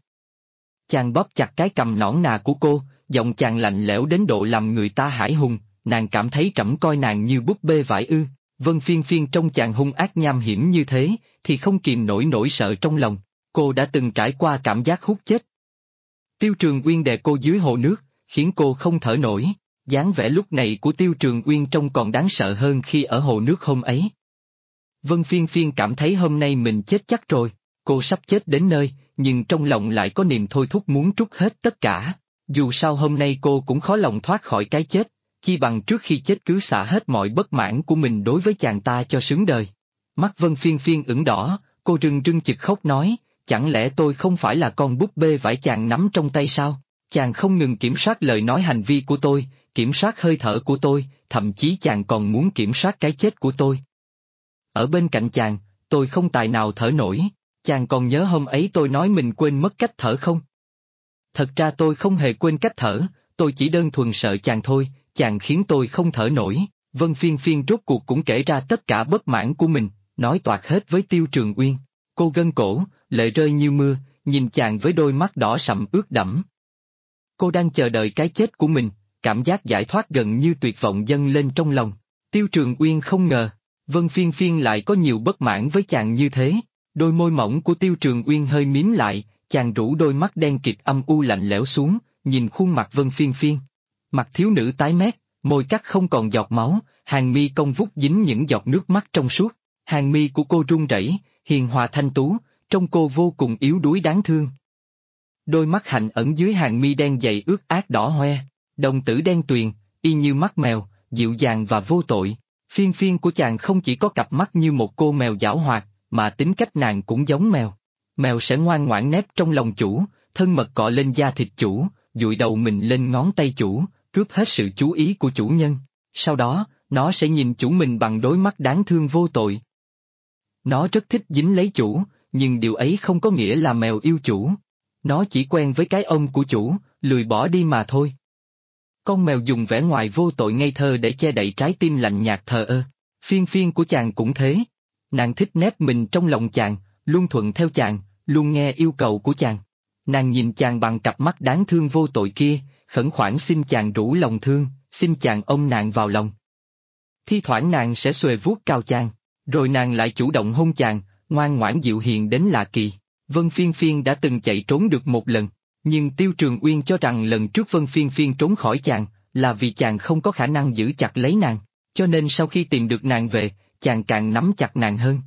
[SPEAKER 2] Chàng bóp chặt cái cằm nõn nà của cô, giọng chàng lạnh lẽo đến độ làm người ta hãi hùng, nàng cảm thấy trẫm coi nàng như búp bê vải ư? Vân Phiên Phiên trong chàng hung ác nham hiểm như thế, thì không kìm nổi nỗi sợ trong lòng, cô đã từng trải qua cảm giác hút chết. Tiêu Trường Uyên đè cô dưới hồ nước, khiến cô không thở nổi, dáng vẻ lúc này của Tiêu Trường Uyên trông còn đáng sợ hơn khi ở hồ nước hôm ấy. Vân Phiên Phiên cảm thấy hôm nay mình chết chắc rồi, cô sắp chết đến nơi, nhưng trong lòng lại có niềm thôi thúc muốn trút hết tất cả. Dù sao hôm nay cô cũng khó lòng thoát khỏi cái chết, chi bằng trước khi chết cứ xả hết mọi bất mãn của mình đối với chàng ta cho sướng đời. Mắt Vân Phiên Phiên ửng đỏ, cô rưng rưng chực khóc nói, chẳng lẽ tôi không phải là con búp bê vải chàng nắm trong tay sao? Chàng không ngừng kiểm soát lời nói hành vi của tôi, kiểm soát hơi thở của tôi, thậm chí chàng còn muốn kiểm soát cái chết của tôi. Ở bên cạnh chàng, tôi không tài nào thở nổi, chàng còn nhớ hôm ấy tôi nói mình quên mất cách thở không? Thật ra tôi không hề quên cách thở, tôi chỉ đơn thuần sợ chàng thôi, chàng khiến tôi không thở nổi. Vân Phiên Phiên rốt cuộc cũng kể ra tất cả bất mãn của mình, nói toạc hết với Tiêu Trường Uyên. Cô gân cổ, lệ rơi như mưa, nhìn chàng với đôi mắt đỏ sậm ướt đẫm. Cô đang chờ đợi cái chết của mình, cảm giác giải thoát gần như tuyệt vọng dâng lên trong lòng. Tiêu Trường Uyên không ngờ, Vân Phiên Phiên lại có nhiều bất mãn với chàng như thế. Đôi môi mỏng của Tiêu Trường Uyên hơi mím lại, chàng rũ đôi mắt đen kịt âm u lạnh lẽo xuống, nhìn khuôn mặt Vân Phiên Phiên. Mặt thiếu nữ tái mét, môi cắt không còn giọt máu, hàng mi cong vút dính những giọt nước mắt trong suốt. Hàng mi của cô run rẩy, hiền hòa thanh tú, trông cô vô cùng yếu đuối đáng thương. Đôi mắt hạnh ẩn dưới hàng mi đen dày ướt át đỏ hoe, đồng tử đen tuyền, y như mắt mèo, dịu dàng và vô tội. Phiên Phiên của chàng không chỉ có cặp mắt như một cô mèo giảo hoạt, mà tính cách nàng cũng giống mèo. Mèo sẽ ngoan ngoãn nép trong lòng chủ, thân mật cọ lên da thịt chủ, dụi đầu mình lên ngón tay chủ, cướp hết sự chú ý của chủ nhân. Sau đó, nó sẽ nhìn chủ mình bằng đôi mắt đáng thương vô tội. Nó rất thích dính lấy chủ, nhưng điều ấy không có nghĩa là mèo yêu chủ. Nó chỉ quen với cái ôm của chủ, lười bỏ đi mà thôi. Con mèo dùng vẻ ngoài vô tội ngây thơ để che đậy trái tim lạnh nhạt thờ ơ. Phiên Phiên của chàng cũng thế. Nàng thích nép mình trong lòng chàng, luôn thuận theo chàng, luôn nghe yêu cầu của chàng. Nàng nhìn chàng bằng cặp mắt đáng thương vô tội kia, khẩn khoản xin chàng rủ lòng thương, xin chàng ôm nàng vào lòng. Thi thoảng nàng sẽ xuề vuốt cào chàng, rồi nàng lại chủ động hôn chàng, ngoan ngoãn dịu hiền đến lạ kỳ. Vân Phiên Phiên đã từng chạy trốn được một lần, nhưng Tiêu Trường Uyên cho rằng lần trước Vân Phiên Phiên trốn khỏi chàng, là vì chàng không có khả năng giữ chặt lấy nàng, cho nên sau khi tìm được nàng về, chàng càng nắm chặt nàng hơn.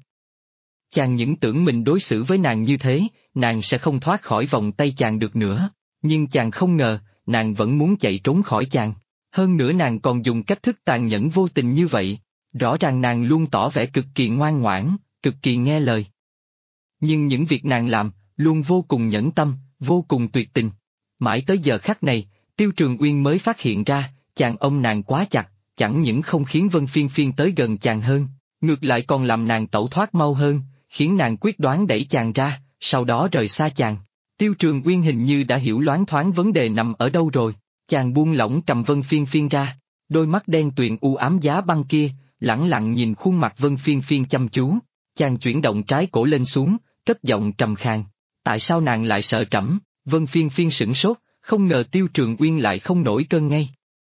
[SPEAKER 2] Chàng những tưởng mình đối xử với nàng như thế, nàng sẽ không thoát khỏi vòng tay chàng được nữa, nhưng chàng không ngờ, nàng vẫn muốn chạy trốn khỏi chàng. Hơn nữa nàng còn dùng cách thức tàn nhẫn vô tình như vậy, rõ ràng nàng luôn tỏ vẻ cực kỳ ngoan ngoãn, cực kỳ nghe lời. Nhưng những việc nàng làm, luôn vô cùng nhẫn tâm, vô cùng tuyệt tình. Mãi tới giờ khắc này, Tiêu Trường Uyên mới phát hiện ra, chàng ôm nàng quá chặt, chẳng những không khiến Vân Phiên Phiên tới gần chàng hơn, ngược lại còn làm nàng tẩu thoát mau hơn, khiến nàng quyết đoán đẩy chàng ra, sau đó rời xa chàng. Tiêu Trường Uyên hình như đã hiểu loáng thoáng vấn đề nằm ở đâu rồi, chàng buông lỏng cầm Vân Phiên Phiên ra, đôi mắt đen tuyền u ám giá băng kia, lẳng lặng nhìn khuôn mặt Vân Phiên Phiên chăm chú, chàng chuyển động trái cổ lên xuống, cất giọng trầm khàn. Tại sao nàng lại sợ trẫm? Vân Phiên Phiên sửng sốt, không ngờ Tiêu Trường Uyên lại không nổi cơn ngay.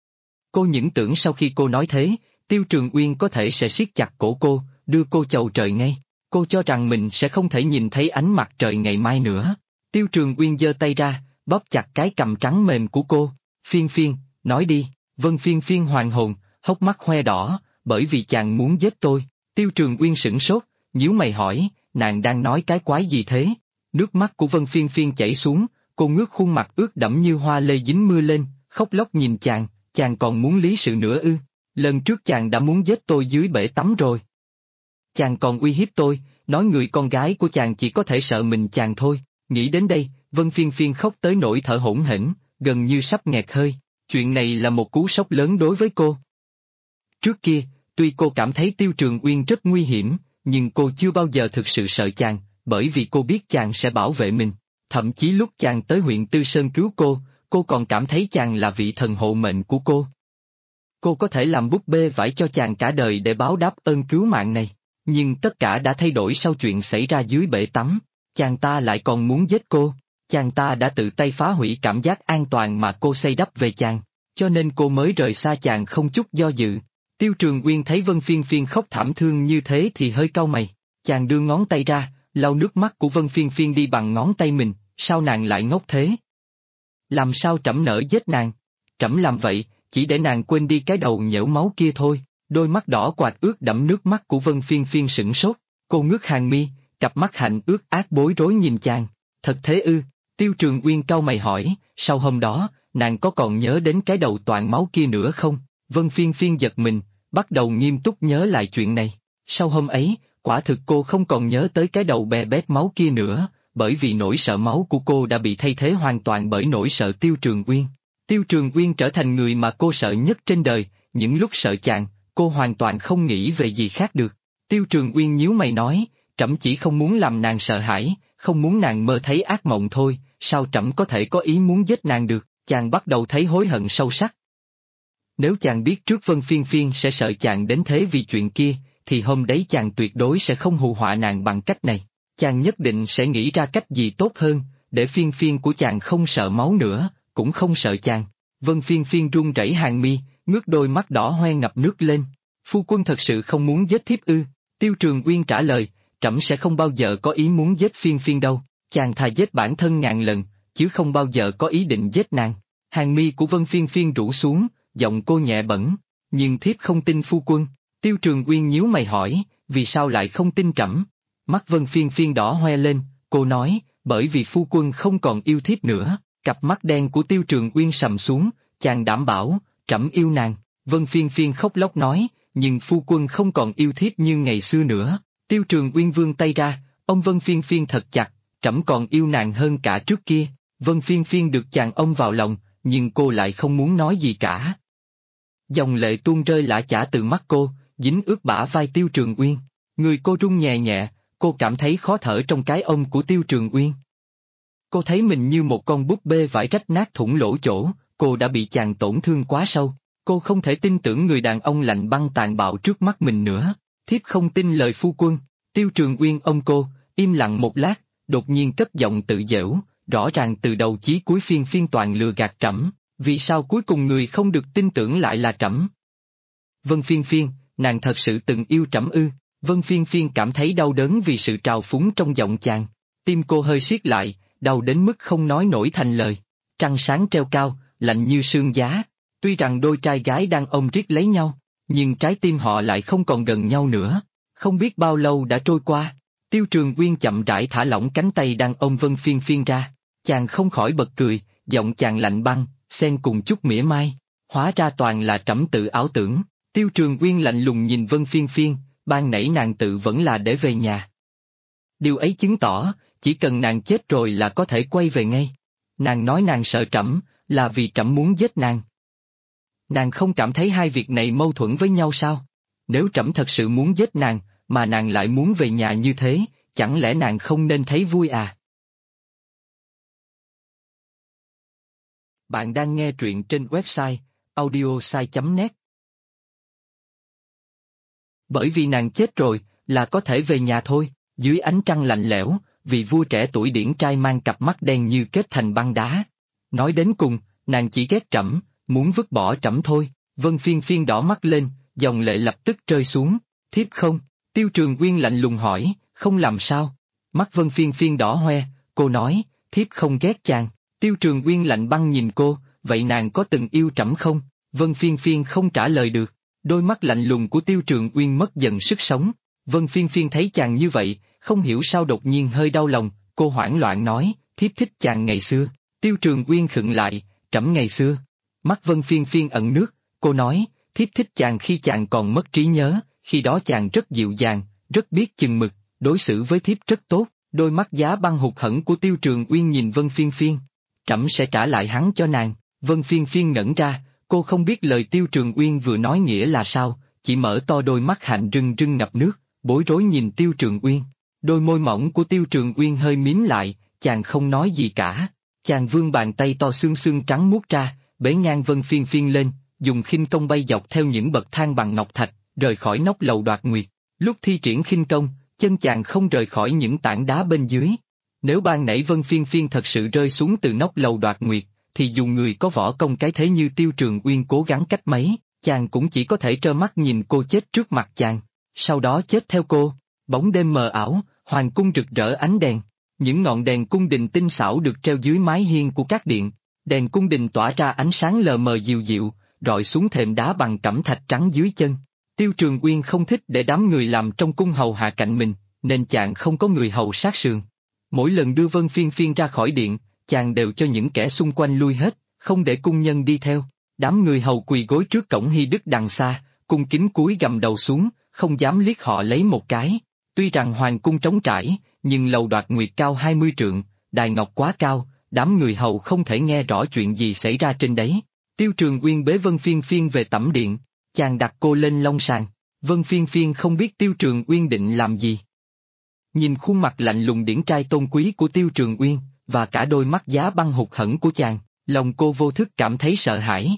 [SPEAKER 2] Cô những tưởng sau khi cô nói thế, Tiêu Trường Uyên có thể sẽ siết chặt cổ cô, đưa cô chầu trời ngay. Cô cho rằng mình sẽ không thể nhìn thấy ánh mặt trời ngày mai nữa. Tiêu Trường Uyên giơ tay ra, bóp chặt cái cằm trắng mềm của cô. Phiên Phiên, nói đi. Vân Phiên Phiên hoàn hồn, hốc mắt hoe đỏ, bởi vì chàng muốn giết tôi. Tiêu Trường Uyên sửng sốt, nhíu mày hỏi, nàng đang nói cái quái gì thế? Nước mắt của Vân Phiên Phiên chảy xuống, cô ngước khuôn mặt ướt đẫm như hoa lê dính mưa lên, khóc lóc nhìn chàng còn muốn lý sự nữa ư? Lần trước chàng đã muốn giết tôi dưới bể tắm rồi. Chàng còn uy hiếp tôi, nói người con gái của chàng chỉ có thể sợ mình chàng thôi. Nghĩ đến đây, Vân Phiên Phiên khóc tới nỗi thở hổn hển, gần như sắp nghẹt hơi. Chuyện này là một cú sốc lớn đối với cô. Trước kia, tuy cô cảm thấy Tiêu Trường Uyên rất nguy hiểm, nhưng cô chưa bao giờ thực sự sợ chàng, bởi vì cô biết chàng sẽ bảo vệ mình. Thậm chí lúc chàng tới huyện Tư Sơn cứu cô còn cảm thấy chàng là vị thần hộ mệnh của cô. Cô có thể làm búp bê vải cho chàng cả đời để báo đáp ơn cứu mạng này. Nhưng tất cả đã thay đổi sau chuyện xảy ra dưới bể tắm. Chàng ta lại còn muốn giết cô. Chàng ta đã tự tay phá hủy cảm giác an toàn mà cô xây đắp về chàng, cho nên cô mới rời xa chàng không chút do dự. Tiêu Trường Uyên thấy Vân Phiên Phiên khóc thảm thương như thế thì hơi cau mày. Chàng đưa ngón tay ra, lau nước mắt của Vân Phiên Phiên đi bằng ngón tay mình, sao nàng lại ngốc thế? Làm sao trẫm nỡ giết nàng? Trẫm làm vậy, chỉ để nàng quên đi cái đầu nhễu máu kia thôi. Đôi mắt đỏ quạt ướt đẫm nước mắt của Vân Phiên Phiên sửng sốt, cô ngước hàng mi, cặp mắt hạnh ướt át bối rối nhìn chàng. Thật thế ư? Tiêu Trường Uyên cau mày hỏi, sau hôm đó, nàng có còn nhớ đến cái đầu toàn máu kia nữa không? Vân Phiên Phiên giật mình, bắt đầu nghiêm túc nhớ lại chuyện này. Sau hôm ấy, quả thực cô không còn nhớ tới cái đầu bè bét máu kia nữa, bởi vì nỗi sợ máu của cô đã bị thay thế hoàn toàn bởi nỗi sợ Tiêu Trường Uyên. Tiêu Trường Uyên trở thành người mà cô sợ nhất trên đời, những lúc sợ chàng, cô hoàn toàn không nghĩ về gì khác được. Tiêu Trường Uyên nhíu mày nói, trẫm chỉ không muốn làm nàng sợ hãi, không muốn nàng mơ thấy ác mộng thôi, sao trẫm có thể có ý muốn giết nàng được, chàng bắt đầu thấy hối hận sâu sắc. Nếu chàng biết trước Vân Phiên Phiên sẽ sợ chàng đến thế vì chuyện kia, thì hôm đấy chàng tuyệt đối sẽ không hù họa nàng bằng cách này. Chàng nhất định sẽ nghĩ ra cách gì tốt hơn, để Phiên Phiên của chàng không sợ máu nữa, cũng không sợ chàng. Vân Phiên Phiên run rẩy hàng mi, ngước đôi mắt đỏ hoe ngập nước lên. Phu quân thật sự không muốn giết thiếp ư? Tiêu Trường Uyên trả lời, trẫm sẽ không bao giờ có ý muốn giết Phiên Phiên đâu, chàng thà giết bản thân ngàn lần, chứ không bao giờ có ý định giết nàng. Hàng mi của Vân Phiên Phiên rũ xuống, giọng cô nhẹ bẩn, nhưng thiếp không tin phu quân. Tiêu Trường Uyên nhíu mày hỏi, vì sao lại không tin trẫm? Mắt Vân Phiên Phiên đỏ hoe lên, cô nói, bởi vì phu quân không còn yêu thiếp nữa. Cặp mắt đen của Tiêu Trường Uyên sầm xuống, chàng đảm bảo, trẫm yêu nàng. Vân Phiên Phiên khóc lóc nói, nhưng phu quân không còn yêu thiếp như ngày xưa nữa. Tiêu Trường Uyên vươn tay ra, ông Vân Phiên Phiên thật chặt, trẫm còn yêu nàng hơn cả trước kia. Vân Phiên Phiên được chàng ôm vào lòng, nhưng cô lại không muốn nói gì cả. Dòng lệ tuôn rơi lã chã từ mắt cô, dính ướt bả vai Tiêu Trường Uyên. Người cô run nhẹ nhẹ, cô cảm thấy khó thở trong cái ôm của Tiêu Trường Uyên. Cô thấy mình như một con búp bê vải rách nát thủng lỗ chỗ, cô đã bị chàng tổn thương quá sâu. Cô không thể tin tưởng người đàn ông lạnh băng tàn bạo trước mắt mình nữa. Thiếp không tin lời phu quân. Tiêu Trường Uyên ôm cô, im lặng một lát, đột nhiên cất giọng tự giễu, rõ ràng từ đầu chí cuối Phiên Phiên toàn lừa gạt trẫm, vì sao cuối cùng người không được tin tưởng lại là trẫm? Vân Phiên Phiên, nàng thật sự từng yêu trẫm ư? Vân Phiên Phiên cảm thấy đau đớn vì sự trào phúng trong giọng chàng. Tim cô hơi siết lại, đau đến mức không nói nổi thành lời. Trăng sáng treo cao, lạnh như sương giá. Tuy rằng đôi trai gái đang ôm riết lấy nhau, nhưng trái tim họ lại không còn gần nhau nữa. Không biết bao lâu đã trôi qua. Tiêu Trường Uyên chậm rãi thả lỏng cánh tay đang ôm Vân Phiên Phiên ra. Chàng không khỏi bật cười, giọng chàng lạnh băng, xen cùng chút mỉa mai. Hóa ra toàn là trẫm tự ảo tưởng. Tiêu Trường Uyên lạnh lùng nhìn Vân Phiên Phiên, ban nãy nàng tự vẫn là để về nhà. Điều ấy chứng tỏ, chỉ cần nàng chết rồi là có thể quay về ngay. Nàng nói nàng sợ trẫm, là vì trẫm muốn giết nàng. Nàng không cảm thấy hai việc này mâu thuẫn với nhau sao? Nếu trẫm thật sự muốn giết nàng, mà nàng lại muốn về nhà như thế, chẳng lẽ nàng không nên thấy vui à?
[SPEAKER 1] Bạn đang nghe truyện trên website audiosai.net.
[SPEAKER 2] Bởi vì nàng chết rồi, là có thể về nhà thôi. Dưới ánh trăng lạnh lẽo, vị vua trẻ tuổi điển trai mang cặp mắt đen như kết thành băng đá. Nói đến cùng, nàng chỉ ghét trẫm, muốn vứt bỏ trẫm thôi. Vân Phiên Phiên đỏ mắt lên, dòng lệ lập tức rơi xuống. Thiếp không? Tiêu Trường Uyên lạnh lùng hỏi, không làm sao? Mắt Vân Phiên Phiên đỏ hoe, cô nói, thiếp không ghét chàng. Tiêu Trường Uyên lạnh băng nhìn cô, vậy nàng có từng yêu trẫm không? Vân Phiên Phiên không trả lời được. Đôi mắt lạnh lùng của Tiêu Trường Uyên mất dần sức sống. Vân Phiên Phiên thấy chàng như vậy, không hiểu sao đột nhiên hơi đau lòng, cô hoảng loạn nói, thiếp thích chàng ngày xưa. Tiêu Trường Uyên khựng lại, trẫm ngày xưa. Mắt Vân Phiên Phiên ẩn nước, cô nói, thiếp thích chàng khi chàng còn mất trí nhớ, khi đó chàng rất dịu dàng, rất biết chừng mực, đối xử với thiếp rất tốt. Đôi mắt giá băng hụt hẫng của Tiêu Trường Uyên nhìn Vân Phiên Phiên. Trẫm sẽ trả lại hắn cho nàng. Vân Phiên Phiên ngẩn ra, cô không biết lời Tiêu Trường Uyên vừa nói nghĩa là sao, chỉ mở to đôi mắt hạnh rưng rưng ngập nước, bối rối nhìn Tiêu Trường Uyên. Đôi môi mỏng của Tiêu Trường Uyên hơi mím lại, chàng không nói gì cả. Chàng vươn bàn tay to xương xương trắng muốt ra, bế ngang Vân Phiên Phiên lên, dùng khinh công bay dọc theo những bậc thang bằng ngọc thạch, rời khỏi nóc lầu Đoạt Nguyệt. Lúc thi triển khinh công, chân chàng không rời khỏi những tảng đá bên dưới. Nếu ban nãy Vân Phiên Phiên thật sự rơi xuống từ nóc lầu Đoạt Nguyệt, thì dù người có võ công cái thế như Tiêu Trường Uyên cố gắng cách mấy, chàng cũng chỉ có thể trơ mắt nhìn cô chết trước mặt chàng, sau đó chết theo cô. Bóng đêm mờ ảo, hoàng cung rực rỡ ánh đèn, những ngọn đèn cung đình tinh xảo được treo dưới mái hiên của các điện, đèn cung đình tỏa ra ánh sáng lờ mờ dịu dịu, rọi xuống thềm đá bằng cẩm thạch trắng dưới chân. Tiêu Trường Uyên không thích để đám người làm trong cung hầu hạ cạnh mình, nên chàng không có người hầu sát sườn. Mỗi lần đưa Vân Phiên Phiên ra khỏi điện, chàng đều cho những kẻ xung quanh lui hết, không để cung nhân đi theo. Đám người hầu quỳ gối trước cổng Hy Đức đằng xa, cung kính cúi gằm đầu xuống, không dám liếc họ lấy một cái. Tuy rằng hoàng cung trống trải, nhưng lầu Đoạt Nguyệt cao 20 trượng, đài ngọc quá cao, đám người hầu không thể nghe rõ chuyện gì xảy ra trên đấy. Tiêu Trường Uyên bế Vân Phiên Phiên về tẩm điện, chàng đặt cô lên long sàng. Vân Phiên Phiên không biết Tiêu Trường Uyên định làm gì. Nhìn khuôn mặt lạnh lùng điển trai tôn quý của Tiêu Trường Uyên, và cả đôi mắt giá băng hụt hẫng của chàng, lòng cô vô thức cảm thấy sợ hãi.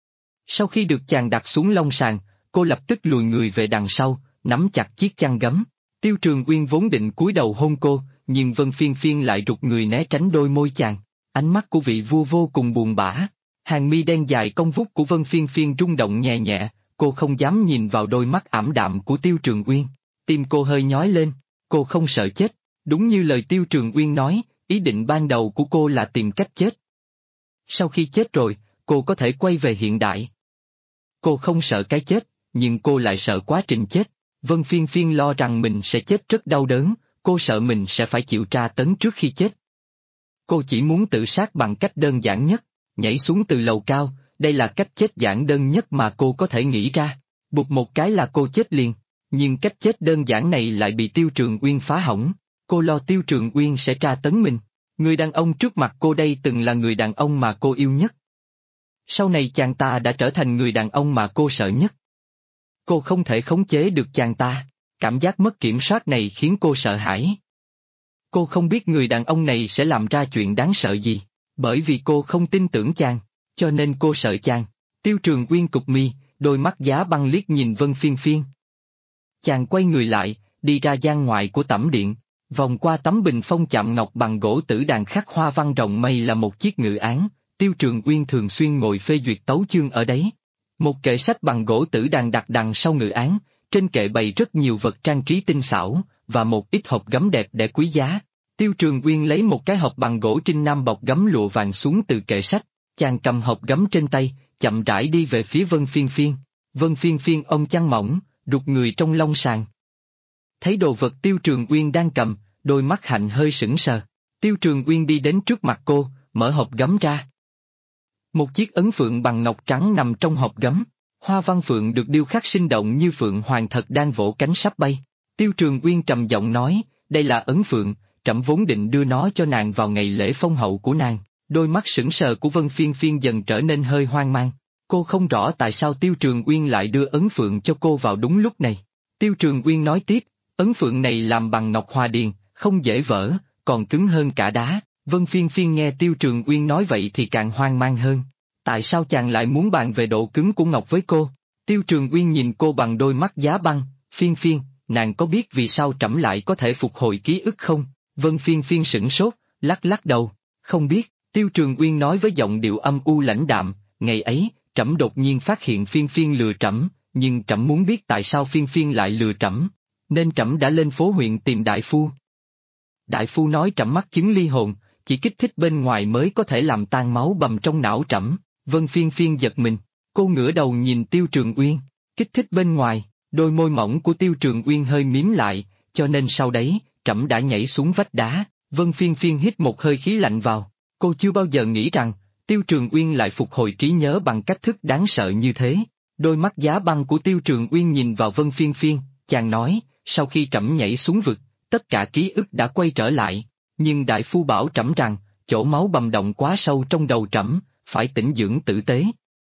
[SPEAKER 2] Sau khi được chàng đặt xuống long sàng, cô lập tức lùi người về đằng sau, nắm chặt chiếc chăn gấm. Tiêu Trường Uyên vốn định cúi đầu hôn cô, nhưng Vân Phiên Phiên lại rụt người né tránh đôi môi chàng. Ánh mắt của vị vua vô cùng buồn bã. Hàng mi đen dài cong vút của Vân Phiên Phiên rung động nhẹ nhẹ, cô không dám nhìn vào đôi mắt ảm đạm của Tiêu Trường Uyên. Tim cô hơi nhói lên, cô không sợ chết. Đúng như lời Tiêu Trường Uyên nói, ý định ban đầu của cô là tìm cách chết. Sau khi chết rồi, cô có thể quay về hiện đại. Cô không sợ cái chết, nhưng cô lại sợ quá trình chết. Vân Phiên Phiên lo rằng mình sẽ chết rất đau đớn, cô sợ mình sẽ phải chịu tra tấn trước khi chết. Cô chỉ muốn tự sát bằng cách đơn giản nhất, nhảy xuống từ lầu cao, đây là cách chết giản đơn nhất mà cô có thể nghĩ ra. Bụt một cái là cô chết liền, nhưng cách chết đơn giản này lại bị Tiêu Trường Uyên phá hỏng. Cô lo Tiêu Trường Uyên sẽ tra tấn mình. Người đàn ông trước mặt cô đây từng là người đàn ông mà cô yêu nhất. Sau này chàng ta đã trở thành người đàn ông mà cô sợ nhất. Cô không thể khống chế được chàng ta, cảm giác mất kiểm soát này khiến cô sợ hãi. Cô không biết người đàn ông này sẽ làm ra chuyện đáng sợ gì, bởi vì cô không tin tưởng chàng, cho nên cô sợ chàng. Tiêu Trường Uyên cụp mi, đôi mắt giá băng liếc nhìn Vân Phiên Phiên. Chàng quay người lại, đi ra gian ngoại của tẩm điện, vòng qua tấm bình phong chạm ngọc bằng gỗ tử đàn khắc hoa văn rồng mây là một chiếc ngự án. Tiêu Trường Uyên thường xuyên ngồi phê duyệt tấu chương ở đấy. Một kệ sách bằng gỗ tử đàn đặt đằng sau ngự án, trên kệ bày rất nhiều vật trang trí tinh xảo, và một ít hộp gấm đẹp để quý giá. Tiêu Trường Uyên lấy một cái hộp bằng gỗ trinh nam bọc gấm lụa vàng xuống từ kệ sách, chàng cầm hộp gấm trên tay, chậm rãi đi về phía Vân Phiên Phiên. Vân Phiên Phiên ôm chăn mỏng, rụt người trong long sàng. Thấy đồ vật Tiêu Trường Uyên đang cầm, đôi mắt hạnh hơi sững sờ. Tiêu Trường Uyên đi đến trước mặt cô, mở hộp gấm ra. Một chiếc ấn phượng bằng ngọc trắng nằm trong hộp gấm, hoa văn phượng được điêu khắc sinh động như phượng hoàng thật đang vỗ cánh sắp bay. Tiêu Trường Uyên trầm giọng nói, đây là ấn phượng, trẫm vốn định đưa nó cho nàng vào ngày lễ phong hậu của nàng. Đôi mắt sững sờ của Vân Phiên Phiên dần trở nên hơi hoang mang. Cô không rõ tại sao Tiêu Trường Uyên lại đưa ấn phượng cho cô vào đúng lúc này. Tiêu Trường Uyên nói tiếp, ấn phượng này làm bằng ngọc hòa điền, không dễ vỡ, còn cứng hơn cả đá. Vân Phiên Phiên nghe Tiêu Trường Uyên nói vậy thì càng hoang mang hơn. Tại sao chàng lại muốn bàn về độ cứng của ngọc với cô? Tiêu Trường Uyên nhìn cô bằng đôi mắt giá băng, Phiên Phiên, nàng có biết vì sao trẫm lại có thể phục hồi ký ức không? Vân Phiên Phiên sửng sốt, lắc lắc đầu, không biết. Tiêu Trường Uyên nói với giọng điệu âm u lãnh đạm, ngày ấy, trẫm đột nhiên phát hiện Phiên Phiên lừa trẫm, nhưng trẫm muốn biết tại sao Phiên Phiên lại lừa trẫm, nên trẫm đã lên phố huyện tìm đại phu. Đại phu nói trẫm mắc chứng ly hồn, chỉ kích thích bên ngoài mới có thể làm tan máu bầm trong não trẫm. Vân Phiên Phiên giật mình, cô ngửa đầu nhìn Tiêu Trường Uyên, kích thích bên ngoài, đôi môi mỏng của Tiêu Trường Uyên hơi mím lại, cho nên sau đấy, trẫm đã nhảy xuống vách đá. Vân Phiên Phiên hít một hơi khí lạnh vào, cô chưa bao giờ nghĩ rằng, Tiêu Trường Uyên lại phục hồi trí nhớ bằng cách thức đáng sợ như thế. Đôi mắt giá băng của Tiêu Trường Uyên nhìn vào Vân Phiên Phiên, chàng nói, sau khi trẫm nhảy xuống vực, tất cả ký ức đã quay trở lại, nhưng đại phu bảo trẫm rằng, chỗ máu bầm động quá sâu trong đầu trẫm, phải tĩnh dưỡng tử tế.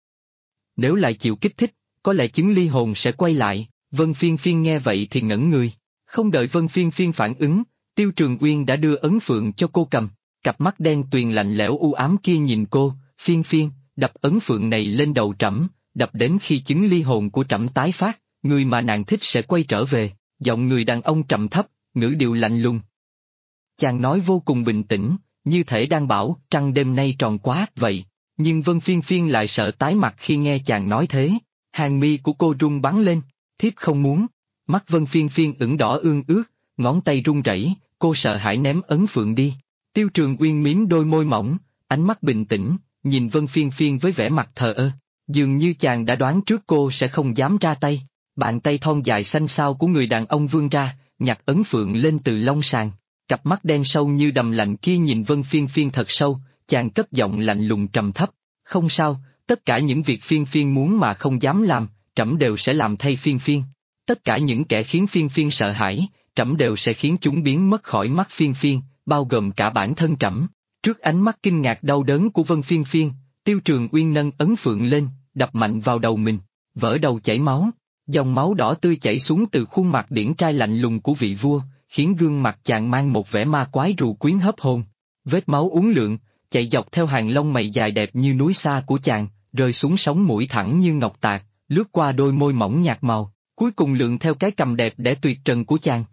[SPEAKER 2] Nếu lại chịu kích thích, có lẽ chứng ly hồn sẽ quay lại. Vân Phiên Phiên nghe vậy thì ngẩn người, không đợi Vân Phiên Phiên phản ứng, Tiêu Trường Uyên đã đưa ấn phượng cho cô cầm, cặp mắt đen tuyền lạnh lẽo u ám kia nhìn cô, Phiên Phiên, đập ấn phượng này lên đầu trẫm, đập đến khi chứng ly hồn của trẫm tái phát, người mà nàng thích sẽ quay trở về. Giọng người đàn ông trầm thấp, ngữ điệu lạnh lùng. Chàng nói vô cùng bình tĩnh, như thể đang bảo trăng đêm nay tròn quá vậy, nhưng Vân Phiên Phiên lại sợ tái mặt khi nghe chàng nói thế. Hàng mi của cô rung bắn lên, thiếp không muốn. Mắt Vân Phiên Phiên ửng đỏ ương ướt, ngón tay run rẩy, cô sợ hãi ném ấn phượng đi. Tiêu Trường Uyên mím đôi môi mỏng, ánh mắt bình tĩnh, nhìn Vân Phiên Phiên với vẻ mặt thờ ơ, dường như chàng đã đoán trước cô sẽ không dám ra tay. Bàn tay thon dài xanh xao của người đàn ông vươn ra, nhặt ấn phượng lên từ long sàng. Cặp mắt đen sâu như đầm lạnh kia nhìn Vân Phiên Phiên thật sâu, chàng cất giọng lạnh lùng trầm thấp. Không sao, Tất cả những việc phiên phiên muốn mà không dám làm, trẫm đều sẽ làm thay phiên phiên. Tất cả những kẻ khiến phiên phiên sợ hãi, trẫm đều sẽ khiến chúng biến mất khỏi mắt phiên phiên, bao gồm cả bản thân trẫm. Trước ánh mắt kinh ngạc đau đớn của Vân Phiên Phiên, Tiêu Trường Uyên nâng ấn phượng lên, đập mạnh vào đầu mình, vỡ đầu chảy máu. Dòng máu đỏ tươi chảy xuống từ khuôn mặt điển trai lạnh lùng của vị vua, khiến gương mặt chàng mang một vẻ ma quái rù quyến hấp hồn. Vết máu uốn lượn, chạy dọc theo hàng lông mày dài đẹp như núi xa của chàng, rơi xuống sống mũi thẳng như ngọc tạc, lướt qua đôi môi mỏng nhạt màu, cuối cùng lượn theo cái cằm đẹp để tuyệt trần của chàng.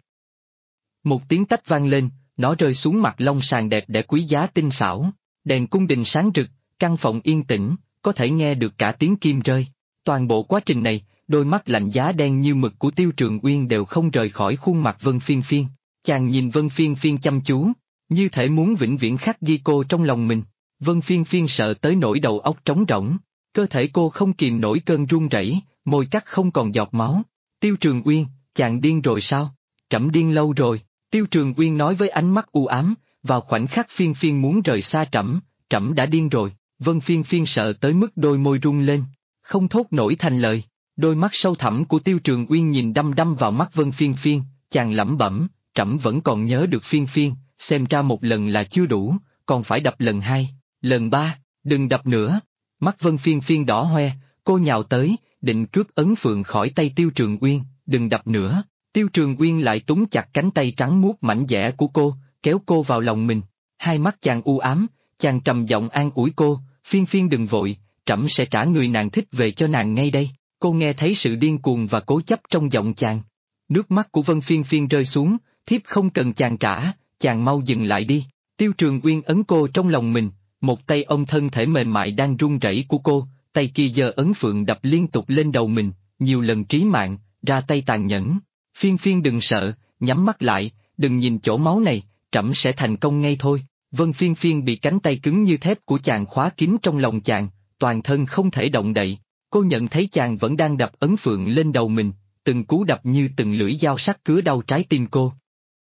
[SPEAKER 2] Một tiếng tách vang lên, nó rơi xuống mặt lông sàn đẹp để quý giá tinh xảo. Đèn cung đình sáng rực, căn phòng yên tĩnh, có thể nghe được cả tiếng kim rơi. Toàn bộ quá trình này, đôi mắt lạnh giá đen như mực của Tiêu Trường Uyên đều không rời khỏi khuôn mặt Vân Phiên Phiên. Chàng nhìn Vân Phiên Phiên chăm chú, như thể muốn vĩnh viễn khắc ghi cô trong lòng mình. Vân Phiên Phiên sợ tới nỗi đầu óc trống rỗng, cơ thể cô không kìm nổi cơn run rẩy, môi cắt không còn giọt máu. Tiêu Trường Uyên, chàng điên rồi sao? Trẫm điên lâu rồi, Tiêu Trường Uyên nói với ánh mắt u ám, vào khoảnh khắc Phiên Phiên muốn rời xa trẫm, trẫm đã điên rồi. Vân Phiên Phiên sợ tới mức đôi môi run lên, không thốt nổi thành lời. Đôi mắt sâu thẳm của Tiêu Trường Uyên nhìn đăm đăm vào mắt Vân Phiên Phiên, chàng lẩm bẩm, trẫm vẫn còn nhớ được Phiên Phiên, xem ra một lần là chưa đủ, còn phải đập lần hai, lần ba, đừng đập nữa. Mắt Vân Phiên Phiên đỏ hoe, cô nhào tới, định cướp ấn phượng khỏi tay Tiêu Trường Uyên, đừng đập nữa. Tiêu Trường Uyên lại túm chặt cánh tay trắng muốt mảnh dẻ của cô, kéo cô vào lòng mình. Hai mắt chàng u ám, chàng trầm giọng an ủi cô, Phiên Phiên đừng vội, trẫm sẽ trả người nàng thích về cho nàng ngay đây. Cô nghe thấy sự điên cuồng và cố chấp trong giọng chàng. Nước mắt của Vân Phiên Phiên rơi xuống, thiếp không cần chàng trả, chàng mau dừng lại đi. Tiêu Trường Uyên ấn cô trong lòng mình, một tay ôm thân thể mềm mại đang run rẩy của cô, tay kia giơ ấn phượng đập liên tục lên đầu mình, nhiều lần trí mạng, ra tay tàn nhẫn. Phiên Phiên đừng sợ, nhắm mắt lại, đừng nhìn chỗ máu này, trẫm sẽ thành công ngay thôi. Vân Phiên Phiên bị cánh tay cứng như thép của chàng khóa kín trong lòng chàng, toàn thân không thể động đậy. Cô nhận thấy chàng vẫn đang đập ấn phượng lên đầu mình, từng cú đập như từng lưỡi dao sắc cứa đau trái tim cô.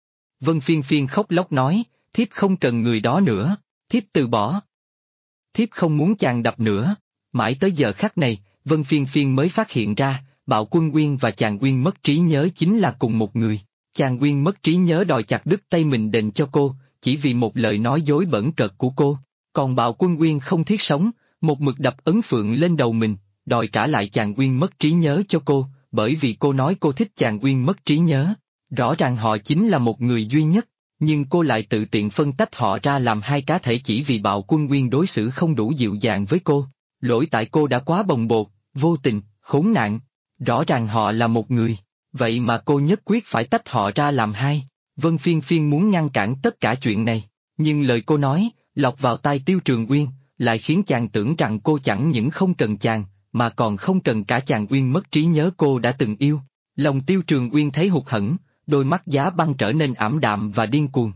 [SPEAKER 2] Vân Phiên Phiên khóc lóc nói, thiếp không cần người đó nữa, thiếp từ bỏ. Thiếp không muốn chàng đập nữa. Mãi tới giờ khắc này, Vân Phiên Phiên mới phát hiện ra, Bạo Quân Uyên và chàng Uyên mất trí nhớ chính là cùng một người. Chàng Uyên mất trí nhớ đòi chặt đứt tay mình đền cho cô, chỉ vì một lời nói dối bẩn cợt của cô. Còn Bạo Quân Uyên không thiết sống, một mực đập ấn phượng lên đầu mình, đòi trả lại chàng Uyên mất trí nhớ cho cô, bởi vì cô nói cô thích chàng Uyên mất trí nhớ. Rõ ràng họ chính là một người duy nhất, nhưng cô lại tự tiện phân tách họ ra làm hai cá thể chỉ vì Bạo Quân Uyên đối xử không đủ dịu dàng với cô. Lỗi tại cô đã quá bồng bột, vô tình, khốn nạn. Rõ ràng họ là một người, vậy mà cô nhất quyết phải tách họ ra làm hai. Vân Phiên Phiên muốn ngăn cản tất cả chuyện này, nhưng lời cô nói, lọt vào tai Tiêu Trường Uyên, lại khiến chàng tưởng rằng cô chẳng những không cần chàng, mà còn không cần cả chàng Uyên mất trí nhớ cô đã từng yêu. Lòng Tiêu Trường Uyên thấy hụt hẫng, đôi mắt giá băng trở nên ảm đạm và điên cuồng.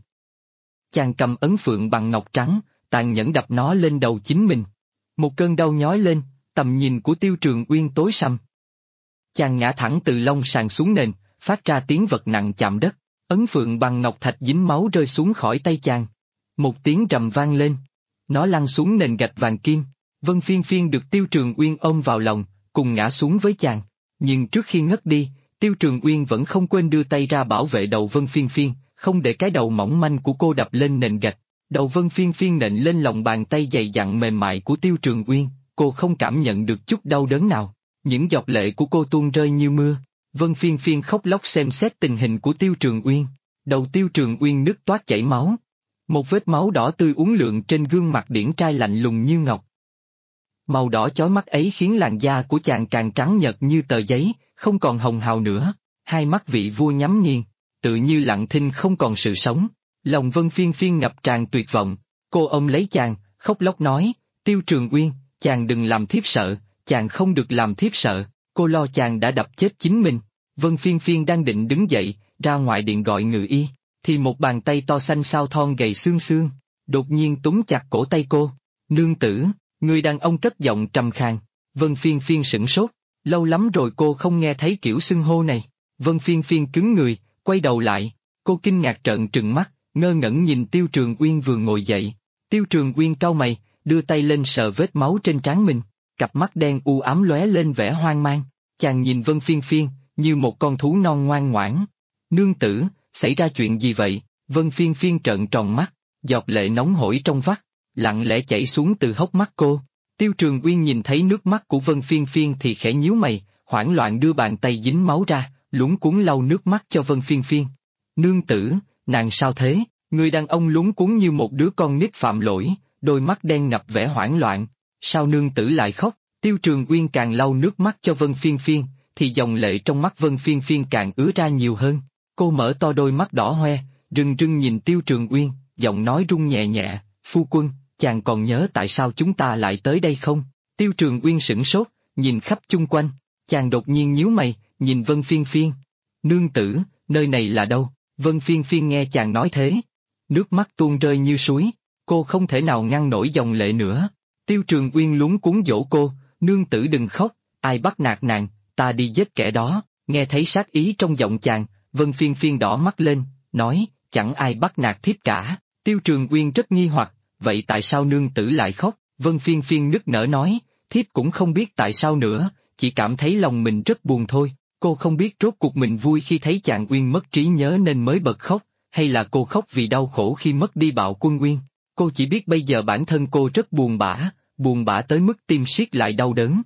[SPEAKER 2] Chàng cầm ấn phượng bằng ngọc trắng, tàn nhẫn đập nó lên đầu chính mình. Một cơn đau nhói lên, tầm nhìn của Tiêu Trường Uyên tối sầm. Chàng ngã thẳng từ lông sàn xuống nền, phát ra tiếng vật nặng chạm đất, ấn phượng bằng ngọc thạch dính máu rơi xuống khỏi tay chàng. Một tiếng rầm vang lên, nó lăn xuống nền gạch vàng kim. Vân Phiên Phiên được Tiêu Trường Uyên ôm vào lòng, cùng ngã xuống với chàng. Nhưng trước khi ngất đi, Tiêu Trường Uyên vẫn không quên đưa tay ra bảo vệ đầu Vân Phiên Phiên, không để cái đầu mỏng manh của cô đập lên nền gạch. Đầu Vân Phiên Phiên nện lên lòng bàn tay dày dặn mềm mại của Tiêu Trường Uyên, cô không cảm nhận được chút đau đớn nào. Những giọt lệ của cô tuôn rơi như mưa. Vân Phiên Phiên khóc lóc xem xét tình hình của Tiêu Trường Uyên. Đầu Tiêu Trường Uyên nứt toát chảy máu. Một vết máu đỏ tươi uốn lượn trên gương mặt điển trai lạnh lùng như ngọc. Màu đỏ chói mắt ấy khiến làn da của chàng càng trắng nhợt như tờ giấy, không còn hồng hào nữa. Hai mắt vị vua nhắm nghiền, tự như lặng thinh không còn sự sống. Lòng Vân Phiên Phiên ngập tràn tuyệt vọng. Cô ôm lấy chàng, khóc lóc nói, Tiêu Trường Uyên, chàng đừng làm thiếp sợ, chàng không được làm thiếp sợ. Cô lo chàng đã đập chết chính mình. Vân Phiên Phiên đang định đứng dậy, ra ngoài điện gọi ngự y, thì một bàn tay to xanh xao thon gầy xương xương, đột nhiên túm chặt cổ tay cô. Nương tử, người đàn ông cất giọng trầm khàn. Vân Phiên Phiên sửng sốt, lâu lắm rồi cô không nghe thấy kiểu xưng hô này. Vân Phiên Phiên cứng người, quay đầu lại, cô kinh ngạc trợn trừng mắt, ngơ ngẩn nhìn Tiêu Trường Uyên vừa ngồi dậy. Tiêu Trường Uyên cau mày, đưa tay lên sờ vết máu trên trán mình. cặp mắt đen u ám lóe lên vẻ hoang mang. Chàng nhìn Vân Phiên Phiên, như một con thú non ngoan ngoãn. Nương tử, xảy ra chuyện gì vậy? Vân Phiên Phiên trợn tròn mắt, giọt lệ nóng hổi trong vắt, lặng lẽ chảy xuống từ hốc mắt cô. Tiêu Trường Uyên nhìn thấy nước mắt của Vân Phiên Phiên thì khẽ nhíu mày, hoảng loạn đưa bàn tay dính máu ra, luống cuống lau nước mắt cho Vân Phiên Phiên. Nương tử, nàng sao thế? Người đàn ông luống cuống như một đứa con nít phạm lỗi, đôi mắt đen ngập vẻ hoảng loạn. Sao nương tử lại khóc? Tiêu Trường Uyên càng lau nước mắt cho Vân Phiên Phiên, thì dòng lệ trong mắt Vân Phiên Phiên càng ứa ra nhiều hơn. Cô mở to đôi mắt đỏ hoe, rưng rưng nhìn Tiêu Trường Uyên, giọng nói run nhẹ nhẹ, phu quân, chàng còn nhớ tại sao chúng ta lại tới đây không? Tiêu Trường Uyên sửng sốt, nhìn khắp chung quanh, chàng đột nhiên nhíu mày, nhìn Vân Phiên Phiên. Nương tử, nơi này là đâu? Vân Phiên Phiên nghe chàng nói thế, nước mắt tuôn rơi như suối, cô không thể nào ngăn nổi dòng lệ nữa. Tiêu Trường Uyên luống cuống dỗ cô, nương tử đừng khóc, ai bắt nạt nàng, ta đi giết kẻ đó. Nghe thấy sát ý trong giọng chàng, Vân Phiên Phiên đỏ mắt lên, nói, chẳng ai bắt nạt thiếp cả. Tiêu Trường Uyên rất nghi hoặc, vậy tại sao nương tử lại khóc? Vân Phiên Phiên nức nở nói, thiếp cũng không biết tại sao nữa, chỉ cảm thấy lòng mình rất buồn thôi. Cô không biết rốt cuộc mình vui khi thấy chàng Uyên mất trí nhớ nên mới bật khóc, hay là cô khóc vì đau khổ khi mất đi Bạo Quân Uyên. Cô chỉ biết bây giờ bản thân cô rất buồn bã tới mức tim siết lại đau đớn.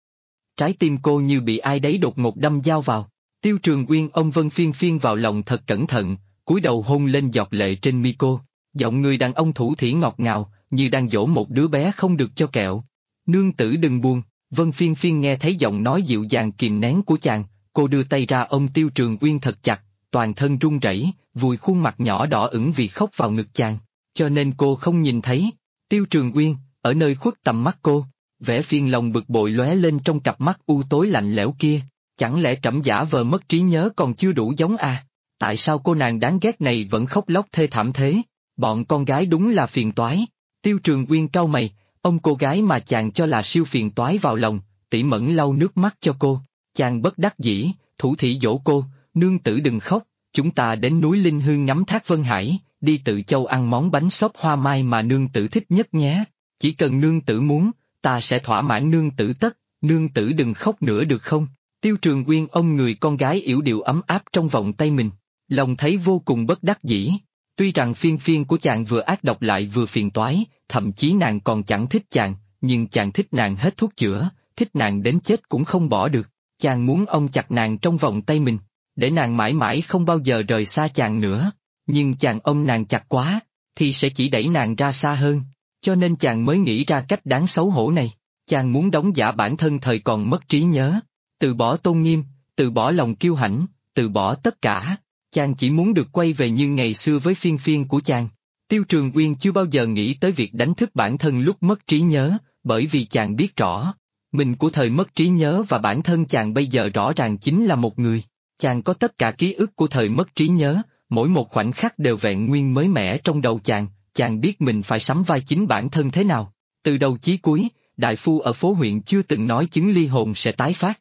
[SPEAKER 2] Trái tim cô như bị ai đấy đột ngột đâm dao vào. Tiêu Trường Uyên ôm Vân Phiên Phiên vào lòng thật cẩn thận, cúi đầu hôn lên giọt lệ trên mi cô. Giọng người đàn ông thủ thỉ ngọt ngào, như đang dỗ một đứa bé không được cho kẹo. Nương tử đừng buồn. Vân Phiên Phiên nghe thấy giọng nói dịu dàng kìm nén của chàng, cô đưa tay ra ôm Tiêu Trường Uyên thật chặt, toàn thân run rẩy, vùi khuôn mặt nhỏ đỏ ửng vì khóc vào ngực chàng, cho nên cô không nhìn thấy. Tiêu Trường Uyên, ở nơi khuất tầm mắt cô, vẻ phiền lòng bực bội lóe lên trong cặp mắt u tối lạnh lẽo kia. Chẳng lẽ trẫm giả vờ mất trí nhớ còn chưa đủ giống à? Tại sao cô nàng đáng ghét này vẫn khóc lóc thê thảm thế? Bọn con gái đúng là phiền toái. Tiêu Trường Uyên cau mày, ông cô gái mà chàng cho là siêu phiền toái vào lòng, tỉ mẩn lau nước mắt cho cô. Chàng bất đắc dĩ, thủ thỉ dỗ cô, nương tử đừng khóc, chúng ta đến núi Linh Hương ngắm thác Vân Hải, đi Tự Châu ăn món bánh xốp hoa mai mà nương tử thích nhất nhé. Chỉ cần nương tử muốn, ta sẽ thỏa mãn nương tử tất, nương tử đừng khóc nữa được không? Tiêu Trường Uyên ôm người con gái yểu điệu ấm áp trong vòng tay mình, lòng thấy vô cùng bất đắc dĩ. Tuy rằng Phiên Phiên của chàng vừa ác độc lại vừa phiền toái, thậm chí nàng còn chẳng thích chàng, nhưng chàng thích nàng hết thuốc chữa, thích nàng đến chết cũng không bỏ được. Chàng muốn ôm chặt nàng trong vòng tay mình, để nàng mãi mãi không bao giờ rời xa chàng nữa. Nhưng chàng ôm nàng chặt quá, thì sẽ chỉ đẩy nàng ra xa hơn, cho nên chàng mới nghĩ ra cách đáng xấu hổ này. Chàng muốn đóng giả bản thân thời còn mất trí nhớ, từ bỏ tôn nghiêm, từ bỏ lòng kiêu hãnh, từ bỏ tất cả. Chàng chỉ muốn được quay về như ngày xưa với Phiên Phiên của chàng. Tiêu Trường Uyên chưa bao giờ nghĩ tới việc đánh thức bản thân lúc mất trí nhớ, bởi vì chàng biết rõ, mình của thời mất trí nhớ và bản thân chàng bây giờ rõ ràng chính là một người. Chàng có tất cả ký ức của thời mất trí nhớ, mỗi một khoảnh khắc đều vẹn nguyên mới mẻ trong đầu chàng biết mình phải sắm vai chính bản thân thế nào. Từ đầu chí cuối, đại phu ở phố huyện chưa từng nói chứng ly hồn sẽ tái phát.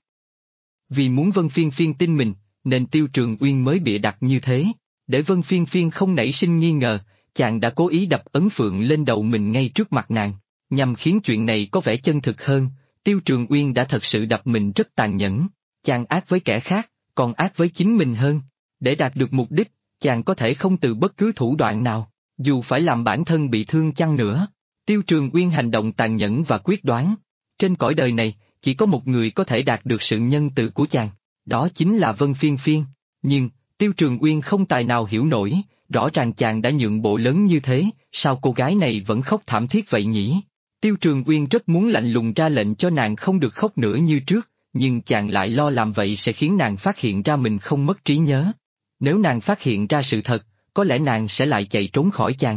[SPEAKER 2] Vì muốn Vân Phiên Phiên tin mình, nên Tiêu Trường Uyên mới bịa đặt như thế. Để Vân Phiên Phiên không nảy sinh nghi ngờ, chàng đã cố ý đập ấn phượng lên đầu mình ngay trước mặt nàng, nhằm khiến chuyện này có vẻ chân thực hơn. Tiêu Trường Uyên đã thật sự đập mình rất tàn nhẫn, chàng ác với kẻ khác, còn ác với chính mình hơn. Để đạt được mục đích, chàng có thể không từ bất cứ thủ đoạn nào, dù phải làm bản thân bị thương chăng nữa. Tiêu Trường Uyên hành động tàn nhẫn và quyết đoán. Trên cõi đời này, chỉ có một người có thể đạt được sự nhân từ của chàng, đó chính là Vân Phiên Phiên. Nhưng, Tiêu Trường Uyên không tài nào hiểu nổi, rõ ràng chàng đã nhượng bộ lớn như thế, sao cô gái này vẫn khóc thảm thiết vậy nhỉ? Tiêu Trường Uyên rất muốn lạnh lùng ra lệnh cho nàng không được khóc nữa như trước, nhưng chàng lại lo làm vậy sẽ khiến nàng phát hiện ra mình không mất trí nhớ. Nếu nàng phát hiện ra sự thật, có lẽ nàng sẽ lại chạy trốn khỏi chàng.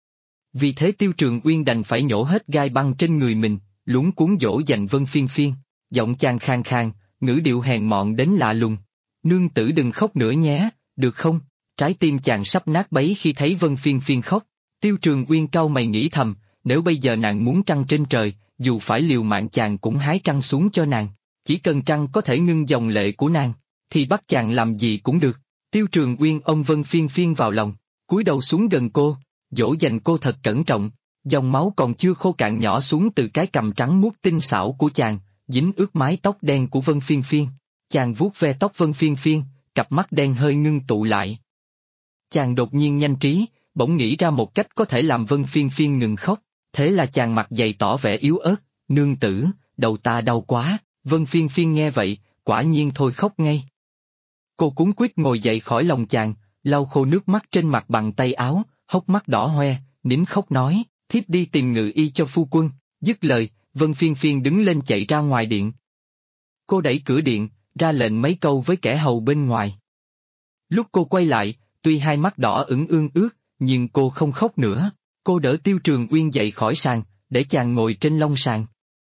[SPEAKER 2] Vì thế Tiêu Trường Uyên đành phải nhổ hết gai băng trên người mình, luống cuống dỗ dành Vân Phiên Phiên. Giọng chàng khàn khàn, ngữ điệu hèn mọn đến lạ lùng. Nương tử đừng khóc nữa nhé, được không? Trái tim chàng sắp nát bấy khi thấy Vân Phiên Phiên khóc. Tiêu Trường Uyên cau mày nghĩ thầm, nếu bây giờ nàng muốn trăng trên trời, dù phải liều mạng chàng cũng hái trăng xuống cho nàng. Chỉ cần trăng có thể ngưng dòng lệ của nàng, thì bắt chàng làm gì cũng được. Tiêu Trường Uyên ôm Vân Phiên Phiên vào lòng, cúi đầu xuống gần cô, dỗ dành cô thật cẩn trọng. Dòng máu còn chưa khô cạn nhỏ xuống từ cái cằm trắng muốt tinh xảo của chàng, dính ướt mái tóc đen của Vân Phiên Phiên. Chàng vuốt ve tóc Vân Phiên Phiên, cặp mắt đen hơi ngưng tụ lại. Chàng đột nhiên nhanh trí, bỗng nghĩ ra một cách có thể làm Vân Phiên Phiên ngừng khóc, thế là chàng mặt dày tỏ vẻ yếu ớt, nương tử, đầu ta đau quá. Vân Phiên Phiên nghe vậy, quả nhiên thôi khóc ngay. Cô cuống quýt ngồi dậy khỏi lòng chàng, lau khô nước mắt trên mặt bằng tay áo, hốc mắt đỏ hoe, nín khóc nói, thiếp đi tìm ngự y cho phu quân. Dứt lời, Vân Phiên Phiên đứng lên chạy ra ngoài điện. Cô đẩy cửa điện, ra lệnh mấy câu với kẻ hầu bên ngoài. Lúc cô quay lại, tuy hai mắt đỏ ửng ương ướt, nhưng cô không khóc nữa. Cô đỡ Tiêu Trường Uyên dậy khỏi sàn, để chàng ngồi trên lông sàn.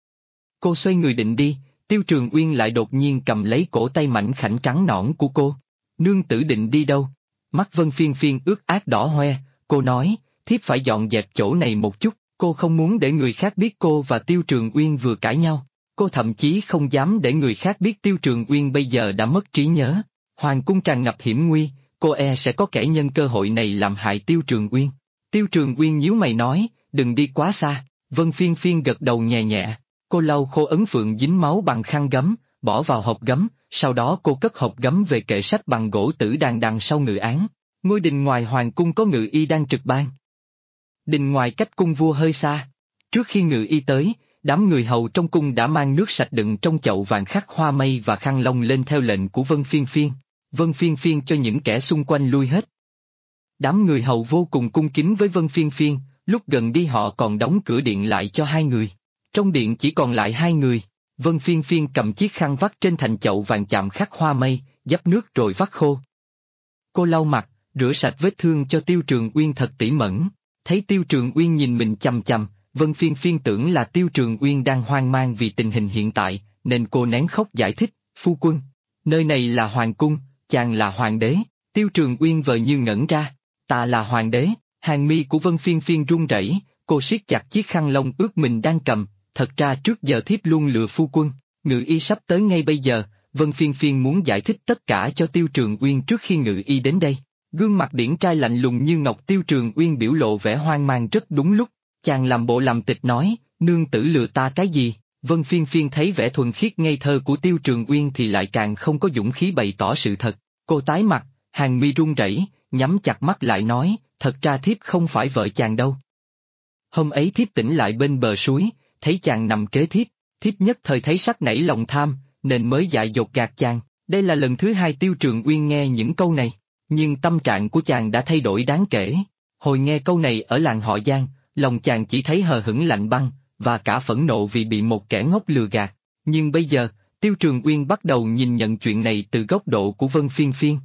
[SPEAKER 2] Cô xoay người định đi, Tiêu Trường Uyên lại đột nhiên cầm lấy cổ tay mảnh khảnh trắng nõn của cô. Nương tử định đi đâu? Mắt Vân Phiên Phiên ướt át đỏ hoe, cô nói, thiếp phải dọn dẹp chỗ này một chút. Cô không muốn để người khác biết cô và Tiêu Trường Uyên vừa cãi nhau. Cô thậm chí không dám để người khác biết Tiêu Trường Uyên bây giờ đã mất trí nhớ. Hoàng cung tràn ngập hiểm nguy, cô e sẽ có kẻ nhân cơ hội này làm hại Tiêu Trường Uyên. Tiêu Trường Uyên nhíu mày nói, đừng đi quá xa. Vân Phiên Phiên gật đầu nhẹ nhẹ. Cô lau khô ấn phượng dính máu bằng khăn gấm, bỏ vào hộp gấm, sau đó cô cất hộp gấm về kệ sách bằng gỗ tử đàn đằng sau ngự án. Ngôi đình ngoài hoàng cung có ngự y đang trực ban. Đình ngoài cách cung vua hơi xa. Trước khi ngự y tới, đám người hầu trong cung đã mang nước sạch đựng trong chậu vàng khắc hoa mây và khăn lông lên theo lệnh của Vân Phiên Phiên. Vân Phiên Phiên cho những kẻ xung quanh lui hết. Đám người hầu vô cùng cung kính với Vân Phiên Phiên, lúc gần đi họ còn đóng cửa điện lại cho hai người. Trong điện chỉ còn lại hai người, Vân Phiên Phiên cầm chiếc khăn vắt trên thành chậu vàng chạm khắc hoa mây, dấp nước rồi vắt khô. Cô lau mặt, rửa sạch vết thương cho Tiêu Trường Uyên thật tỉ mẩn. Thấy Tiêu Trường Uyên nhìn mình chằm chằm, Vân Phiên Phiên tưởng là Tiêu Trường Uyên đang hoang mang vì tình hình hiện tại, nên cô nén khóc giải thích, phu quân, nơi này là hoàng cung, chàng là hoàng đế. Tiêu Trường Uyên vờ như ngẩn ra, ta là hoàng đế. Hàng mi của Vân Phiên Phiên run rẩy, cô siết chặt chiếc khăn lông ướt mình đang cầm, thật ra trước giờ thiếp luôn lừa phu quân, ngự y sắp tới ngay bây giờ. Vân Phiên Phiên muốn giải thích tất cả cho Tiêu Trường Uyên trước khi ngự y đến đây. Gương mặt điển trai lạnh lùng như ngọc Tiêu Trường Uyên biểu lộ vẻ hoang mang rất đúng lúc, chàng làm bộ làm tịch nói, nương tử lừa ta cái gì? Vân Phiên Phiên thấy vẻ thuần khiết ngây thơ của Tiêu Trường Uyên thì lại càng không có dũng khí bày tỏ sự thật, cô tái mặt, hàng mi run rẩy, nhắm chặt mắt lại nói, thật ra thiếp không phải vợ chàng đâu. Hôm ấy thiếp tỉnh lại bên bờ suối, thấy chàng nằm kế thiếp, thiếp nhất thời thấy sắc nảy lòng tham, nên mới dại dột gạt chàng. Đây là lần thứ hai Tiêu Trường Uyên nghe những câu này. Nhưng tâm trạng của chàng đã thay đổi đáng kể. Hồi nghe câu này ở làng họ Giang, lòng chàng chỉ thấy hờ hững lạnh băng, và cả phẫn nộ vì bị một kẻ ngốc lừa gạt. Nhưng bây giờ, Tiêu Trường Uyên bắt đầu nhìn nhận chuyện này từ góc độ của Vân Phiên Phiên.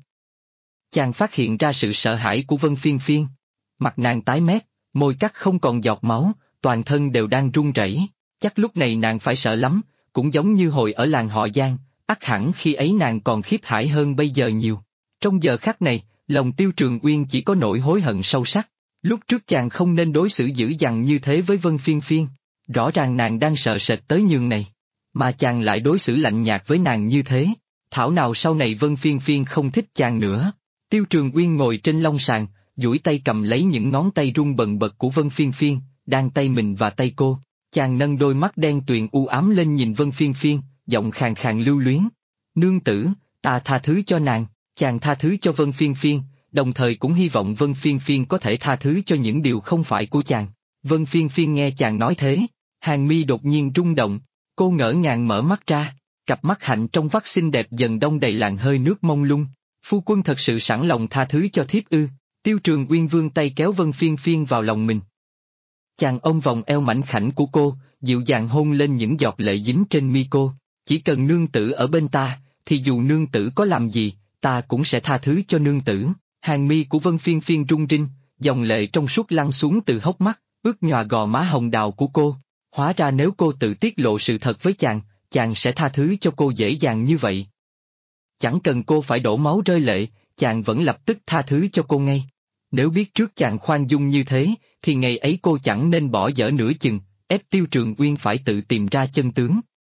[SPEAKER 2] Chàng phát hiện ra sự sợ hãi của Vân Phiên Phiên. Mặt nàng tái mét, môi cắt không còn giọt máu, toàn thân đều đang run rẩy. Chắc lúc này nàng phải sợ lắm, cũng giống như hồi ở làng họ Giang, ắt hẳn khi ấy nàng còn khiếp hãi hơn bây giờ nhiều. Trong giờ khắc này, lòng Tiêu Trường Uyên chỉ có nỗi hối hận sâu sắc. Lúc trước chàng không nên đối xử dữ dằn như thế với Vân Phiên Phiên. Rõ ràng nàng đang sợ sệt tới nhường này, mà chàng lại đối xử lạnh nhạt với nàng như thế. Thảo nào sau này Vân Phiên Phiên không thích chàng nữa. Tiêu Trường Uyên ngồi trên lông sàn, duỗi tay cầm lấy những ngón tay run bần bật của Vân Phiên Phiên, đang tay mình và tay cô. Chàng nâng đôi mắt đen tuyền u ám lên nhìn Vân Phiên Phiên, giọng khàn khàn lưu luyến. Nương tử, ta tha thứ cho nàng. Chàng tha thứ cho Vân Phiên Phiên, đồng thời cũng hy vọng Vân Phiên Phiên có thể tha thứ cho những điều không phải của chàng. Vân Phiên Phiên nghe chàng nói thế, hàng mi đột nhiên rung động, cô ngỡ ngàng mở mắt ra, cặp mắt hạnh trong vắt xinh đẹp dần đông đầy làn hơi nước mông lung. Phu quân thật sự sẵn lòng tha thứ cho thiếp ư? Tiêu Trường Uyên vươn tay kéo Vân Phiên Phiên vào lòng mình. Chàng ôm vòng eo mảnh khảnh của cô, dịu dàng hôn lên những giọt lệ dính trên mi cô. Chỉ cần nương tử ở bên ta, thì dù nương tử có làm gì, ta cũng sẽ tha thứ cho nương tử. Hàng mi của Vân Phiên Phiên rung rinh, dòng lệ trong suốt lăn xuống từ hốc mắt, ướt nhòa gò má hồng đào của cô. Hóa ra nếu cô tự tiết lộ sự thật với chàng sẽ tha thứ cho cô dễ dàng như vậy. Chẳng cần cô phải đổ máu rơi lệ, chàng vẫn lập tức tha thứ cho cô ngay. Nếu biết trước chàng khoan dung như thế, thì ngày ấy cô chẳng nên bỏ dở nửa chừng, ép Tiêu Trường Uyên phải tự tìm ra chân tướng.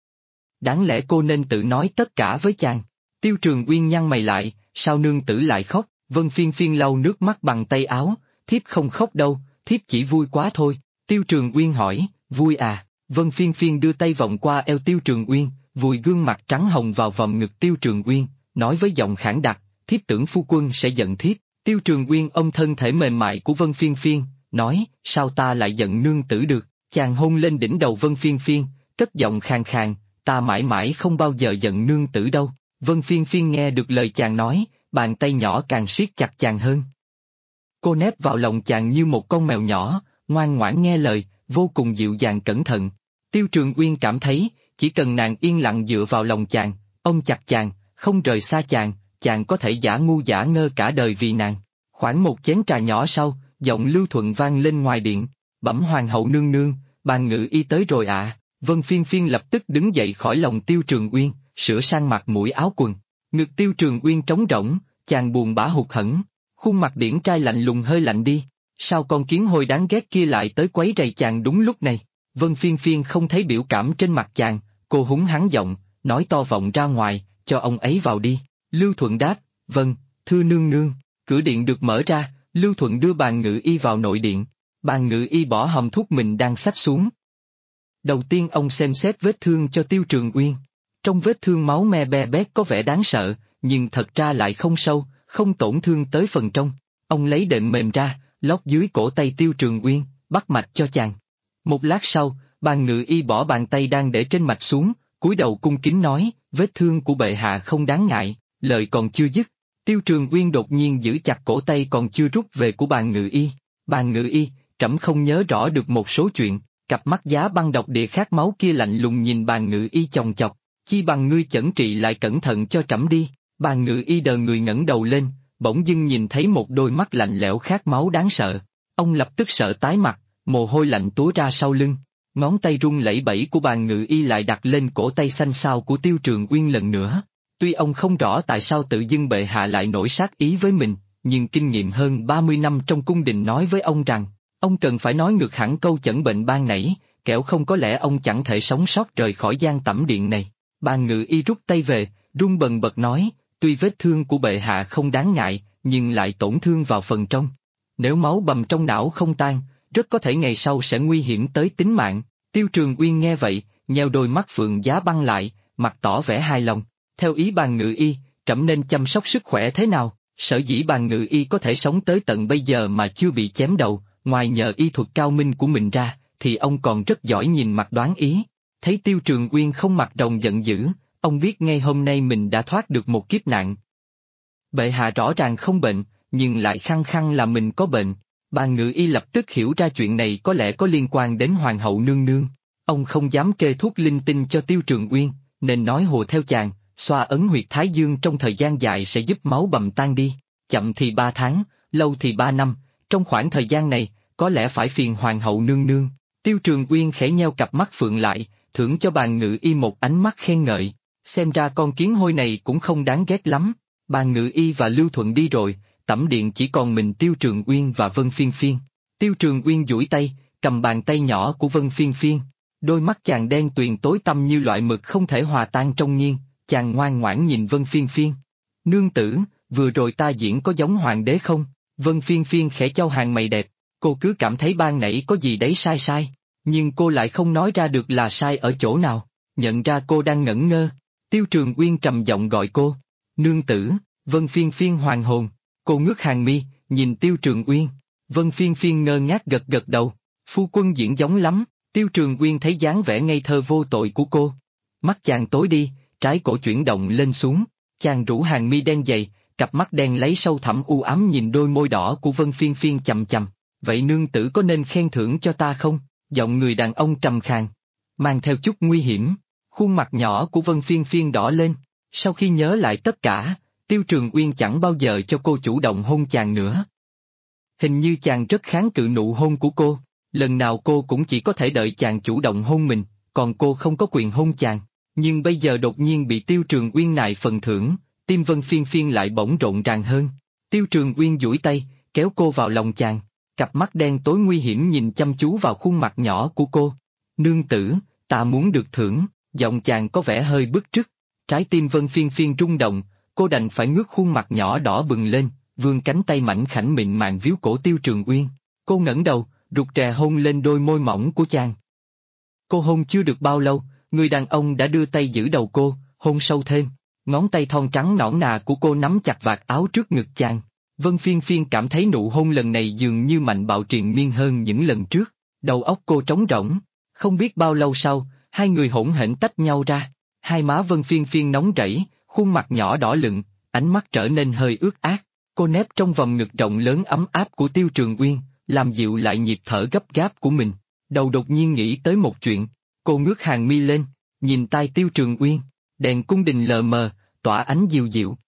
[SPEAKER 2] Đáng lẽ cô nên tự nói tất cả với chàng. Tiêu Trường Uyên nhăn mày lại, sao nương tử lại khóc? Vân Phiên Phiên lau nước mắt bằng tay áo, thiếp không khóc đâu, thiếp chỉ vui quá thôi. Tiêu Trường Uyên hỏi, vui à? Vân Phiên Phiên đưa tay vòng qua eo Tiêu Trường Uyên, vùi gương mặt trắng hồng vào vòng ngực Tiêu Trường Uyên, nói với giọng khản đặc, thiếp tưởng phu quân sẽ giận thiếp. Tiêu Trường Uyên ôm thân thể mềm mại của Vân Phiên Phiên, nói, sao ta lại giận nương tử được? Chàng hôn lên đỉnh đầu Vân Phiên Phiên, cất giọng khàn khàn, ta mãi mãi không bao giờ giận nương tử đâu. Vân Phiên Phiên nghe được lời chàng nói, bàn tay nhỏ càng siết chặt chàng hơn. Cô nép vào lòng chàng như một con mèo nhỏ, ngoan ngoãn nghe lời, vô cùng dịu dàng cẩn thận. Tiêu Trường Uyên cảm thấy, chỉ cần nàng yên lặng dựa vào lòng chàng, ôm chặt chàng, không rời xa chàng, chàng có thể giả ngu giả ngơ cả đời vì nàng. Khoảng một chén trà nhỏ sau, giọng Lưu Thuận vang lên ngoài điện, bẩm hoàng hậu nương nương, bàn ngự y tới rồi ạ. Vân Phiên Phiên lập tức đứng dậy khỏi lòng Tiêu Trường Uyên, sửa sang mặt mũi áo quần. Ngực Tiêu Trường Uyên trống rỗng, chàng buồn bã hụt hẫng, khuôn mặt điển trai lạnh lùng hơi lạnh đi. Sao con kiến hôi đáng ghét kia lại tới quấy rầy chàng đúng lúc này? Vân Phiên Phiên không thấy biểu cảm trên mặt chàng, cô húng hắn giọng, nói to vọng ra ngoài, cho ông ấy vào đi. Lưu Thuận đáp, vâng, thưa nương nương. Cửa điện được mở ra, Lưu Thuận đưa bàn ngự y vào nội điện. Bàn ngự y bỏ hòm thuốc mình đang xách xuống. Đầu tiên ông xem xét vết thương cho Tiêu Trường Uyên. Trong vết thương máu me be bét có vẻ đáng sợ, nhưng thật ra lại không sâu, không tổn thương tới phần trong. Ông lấy đệm mềm ra, lót dưới cổ tay Tiêu Trường Uyên, bắt mạch cho chàng. Một lát sau, bàn ngự y bỏ bàn tay đang để trên mạch xuống, cúi đầu cung kính nói, vết thương của bệ hạ không đáng ngại. Lời còn chưa dứt, Tiêu Trường Uyên đột nhiên giữ chặt cổ tay còn chưa rút về của bàn ngự y. Bàn ngự y, trẫm không nhớ rõ được một số chuyện. Cặp mắt giá băng độc địa khát máu kia lạnh lùng nhìn bàn ngự y chòng chọc, chi bằng ngươi chẩn trị lại cẩn thận cho trẫm đi. Bàn ngự y đờ người ngẩng đầu lên, bỗng dưng nhìn thấy một đôi mắt lạnh lẽo khát máu đáng sợ. Ông lập tức sợ tái mặt, mồ hôi lạnh túa ra sau lưng. Ngón tay run lẩy bẩy của bàn ngự y lại đặt lên cổ tay xanh xao của Tiêu Trường Uyên lần nữa. Tuy ông không rõ tại sao tự dưng bệ hạ lại nổi sát ý với mình, nhưng kinh nghiệm hơn 30 năm trong cung đình nói với ông rằng, ông cần phải nói ngược hẳn câu chẩn bệnh ban nãy, kẻo không có lẽ ông chẳng thể sống sót rời khỏi gian tẩm điện này. Bàn ngự y rút tay về, run bần bật nói, tuy vết thương của bệ hạ không đáng ngại, nhưng lại tổn thương vào phần trong. Nếu máu bầm trong não không tan, rất có thể ngày sau sẽ nguy hiểm tới tính mạng. Tiêu Trường Uyên nghe vậy, nheo đôi mắt phượng giá băng lại, mặt tỏ vẻ hài lòng. Theo ý bàn ngự y, trẫm nên chăm sóc sức khỏe thế nào? Sở dĩ bàn ngự y có thể sống tới tận bây giờ mà chưa bị chém đầu, ngoài nhờ y thuật cao minh của mình ra, thì ông còn rất giỏi nhìn mặt đoán ý. Thấy Tiêu Trường Uyên không mặt rồng giận dữ, ông biết ngay hôm nay mình đã thoát được một kiếp nạn. Bệ hạ rõ ràng không bệnh, nhưng lại khăng khăng là mình có bệnh. Bàn ngự y lập tức hiểu ra chuyện này có lẽ có liên quan đến hoàng hậu nương nương. Ông không dám kê thuốc linh tinh cho Tiêu Trường Uyên, nên nói hùa theo chàng, xoa ấn huyệt thái dương trong thời gian dài sẽ giúp máu bầm tan đi. Chậm thì 3 tháng, lâu thì 3 năm, trong khoảng thời gian này, có lẽ phải phiền hoàng hậu nương nương. Tiêu Trường Uyên khẽ nheo cặp mắt phượng lại, thưởng cho bàn ngự y một ánh mắt khen ngợi. Xem ra con kiến hôi này cũng không đáng ghét lắm. Bàn ngự y và Lưu Thuận đi rồi, tẩm điện chỉ còn mình Tiêu Trường Uyên và Vân Phiên Phiên. Tiêu Trường Uyên duỗi tay, cầm bàn tay nhỏ của Vân Phiên Phiên. Đôi mắt chàng đen tuyền tối tăm như loại mực không thể hòa tan trong nghiêng, chàng ngoan ngoãn nhìn Vân Phiên Phiên. Nương tử, vừa rồi ta diễn có giống hoàng đế không? Vân Phiên Phiên khẽ chau hàng mày đẹp, cô cứ cảm thấy ban nãy có gì đấy sai sai, nhưng cô lại không nói ra được là sai ở chỗ nào. Nhận ra cô đang ngẩn ngơ, Tiêu Trường Uyên trầm giọng gọi cô. Nương tử. Vân Phiên Phiên hoàn hồn, cô ngước hàng mi, nhìn Tiêu Trường Uyên. Vân Phiên Phiên ngơ ngác gật gật đầu, phu quân diễn giống lắm. Tiêu Trường Uyên thấy dáng vẻ ngây thơ vô tội của cô. Mắt chàng tối đi, trái cổ chuyển động lên xuống, chàng rũ hàng mi đen dày, cặp mắt đen lấy sâu thẳm u ám nhìn đôi môi đỏ của Vân Phiên Phiên chằm chằm. Vậy nương tử có nên khen thưởng cho ta không? Giọng người đàn ông trầm khàn, mang theo chút nguy hiểm. Khuôn mặt nhỏ của Vân Phiên Phiên đỏ lên. Sau khi nhớ lại tất cả, Tiêu Trường Uyên chẳng bao giờ cho cô chủ động hôn chàng nữa. Hình như chàng rất kháng cự nụ hôn của cô, lần nào cô cũng chỉ có thể đợi chàng chủ động hôn mình, còn cô không có quyền hôn chàng. Nhưng bây giờ đột nhiên bị Tiêu Trường Uyên nại phần thưởng, tim Vân Phiên Phiên lại bỗng rộn ràng hơn. Tiêu Trường Uyên duỗi tay, kéo cô vào lòng chàng, cặp mắt đen tối nguy hiểm nhìn chăm chú vào khuôn mặt nhỏ của cô. Nương tử, ta muốn được thưởng, giọng chàng có vẻ hơi bức rứt. Trái tim Vân Phiên Phiên rung động, cô đành phải ngước khuôn mặt nhỏ đỏ bừng lên, vươn cánh tay mảnh khảnh mịn màng víu cổ Tiêu Trường Uyên. Cô ngẩng đầu, rụt rè hôn lên đôi môi mỏng của chàng. Cô hôn chưa được bao lâu, người đàn ông đã đưa tay giữ đầu cô, hôn sâu thêm. Ngón tay thon trắng nõn nà của cô nắm chặt vạt áo trước ngực chàng. Vân Phiên Phiên cảm thấy nụ hôn lần này dường như mạnh bạo triền miên hơn những lần trước. Đầu óc cô trống rỗng. Không biết bao lâu sau, hai người hỗn hển tách nhau ra. Hai má Vân Phiên Phiên nóng rẫy, khuôn mặt nhỏ đỏ lựng, ánh mắt trở nên hơi ướt át. Cô nép trong vòng ngực rộng lớn ấm áp của Tiêu Trường Uyên, làm dịu lại nhịp thở gấp gáp của mình. Đầu đột nhiên nghĩ tới một chuyện. Cô ngước hàng mi lên, nhìn tai Tiêu Trường Uyên. Đèn cung đình lờ mờ, tỏa ánh dịu dịu.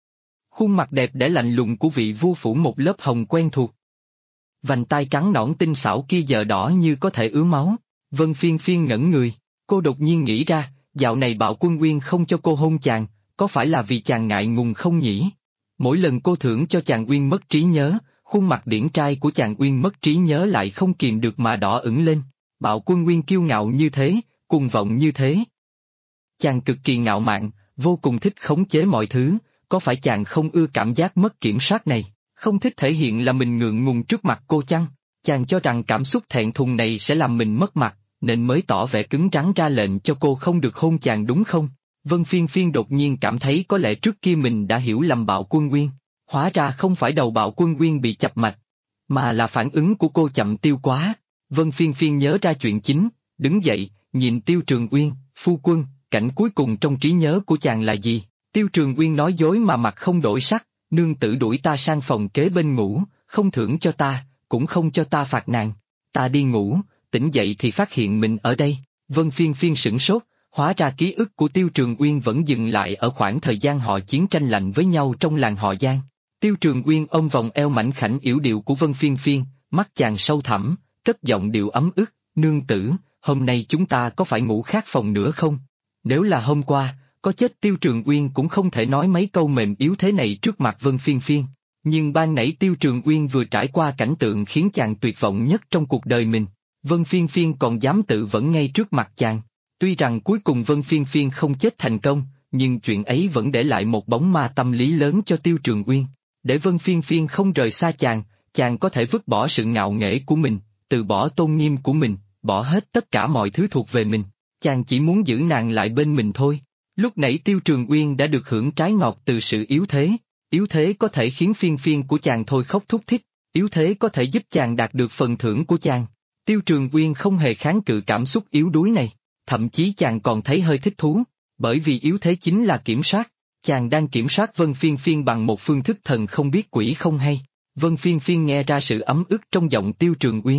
[SPEAKER 2] Khuôn mặt đẹp để lạnh lùng của vị vua phủ một lớp hồng quen thuộc. Vành tai trắng nõn tinh xảo kia giờ đỏ như có thể ứa máu. Vân Phiên Phiên ngẩn người, cô đột nhiên nghĩ ra, dạo này Bạo Quân Nguyên không cho cô hôn chàng, có phải là vì chàng ngại ngùng không nhỉ? Mỗi lần cô thưởng cho chàng Uyên mất trí nhớ, khuôn mặt điển trai của chàng Uyên mất trí nhớ lại không kìm được mà đỏ ửng lên. Bạo Quân Nguyên kiêu ngạo như thế, cuồng vọng như thế. Chàng cực kỳ ngạo mạn, vô cùng thích khống chế mọi thứ, có phải chàng không ưa cảm giác mất kiểm soát này, không thích thể hiện là mình ngượng ngùng trước mặt cô chăng? Chàng cho rằng cảm xúc thẹn thùng này sẽ làm mình mất mặt, nên mới tỏ vẻ cứng rắn ra lệnh cho cô không được hôn chàng đúng không? Vân Phiên Phiên đột nhiên cảm thấy có lẽ trước kia mình đã hiểu lầm Bạo Quân Nguyên, hóa ra không phải đầu Bạo Quân Nguyên bị chập mạch, mà là phản ứng của cô chậm tiêu quá. Vân Phiên Phiên nhớ ra chuyện chính, đứng dậy, nhìn Tiêu Trường Uyên, phu quân, cảnh cuối cùng trong trí nhớ của chàng là gì? Tiêu Trường Uyên nói dối mà mặt không đổi sắc, nương tử đuổi ta sang phòng kế bên ngủ, không thưởng cho ta, cũng không cho ta phạt nàng. Ta đi ngủ, tỉnh dậy thì phát hiện mình ở đây. Vân Phiên Phiên sửng sốt, hóa ra ký ức của Tiêu Trường Uyên vẫn dừng lại ở khoảng thời gian họ chiến tranh lạnh với nhau trong làng họ Giang. Tiêu Trường Uyên ôm vòng eo mảnh khảnh yểu điệu của Vân Phiên Phiên, mắt chàng sâu thẳm, cất giọng điệu ấm ức, nương tử, hôm nay chúng ta có phải ngủ khác phòng nữa không? Nếu là hôm qua, có chết Tiêu Trường Uyên cũng không thể nói mấy câu mềm yếu thế này trước mặt Vân Phiên Phiên. Nhưng ban nãy Tiêu Trường Uyên vừa trải qua cảnh tượng khiến chàng tuyệt vọng nhất trong cuộc đời mình. Vân Phiên Phiên còn dám tự vẫn ngay trước mặt chàng. Tuy rằng cuối cùng Vân Phiên Phiên không chết thành công, nhưng chuyện ấy vẫn để lại một bóng ma tâm lý lớn cho Tiêu Trường Uyên. Để Vân Phiên Phiên không rời xa chàng có thể vứt bỏ sự ngạo nghễ của mình, từ bỏ tôn nghiêm của mình, bỏ hết tất cả mọi thứ thuộc về mình. Chàng chỉ muốn giữ nàng lại bên mình thôi. Lúc nãy Tiêu Trường Uyên đã được hưởng trái ngọt từ sự yếu thế có thể khiến Phiên Phiên của chàng thôi khóc thút thít, yếu thế có thể giúp chàng đạt được phần thưởng của chàng. Tiêu Trường Uyên không hề kháng cự cảm xúc yếu đuối này, thậm chí chàng còn thấy hơi thích thú, bởi vì yếu thế chính là kiểm soát, chàng đang kiểm soát Vân Phiên Phiên bằng một phương thức thần không biết quỷ không hay. Vân Phiên Phiên nghe ra sự ấm ức trong giọng Tiêu Trường Uyên.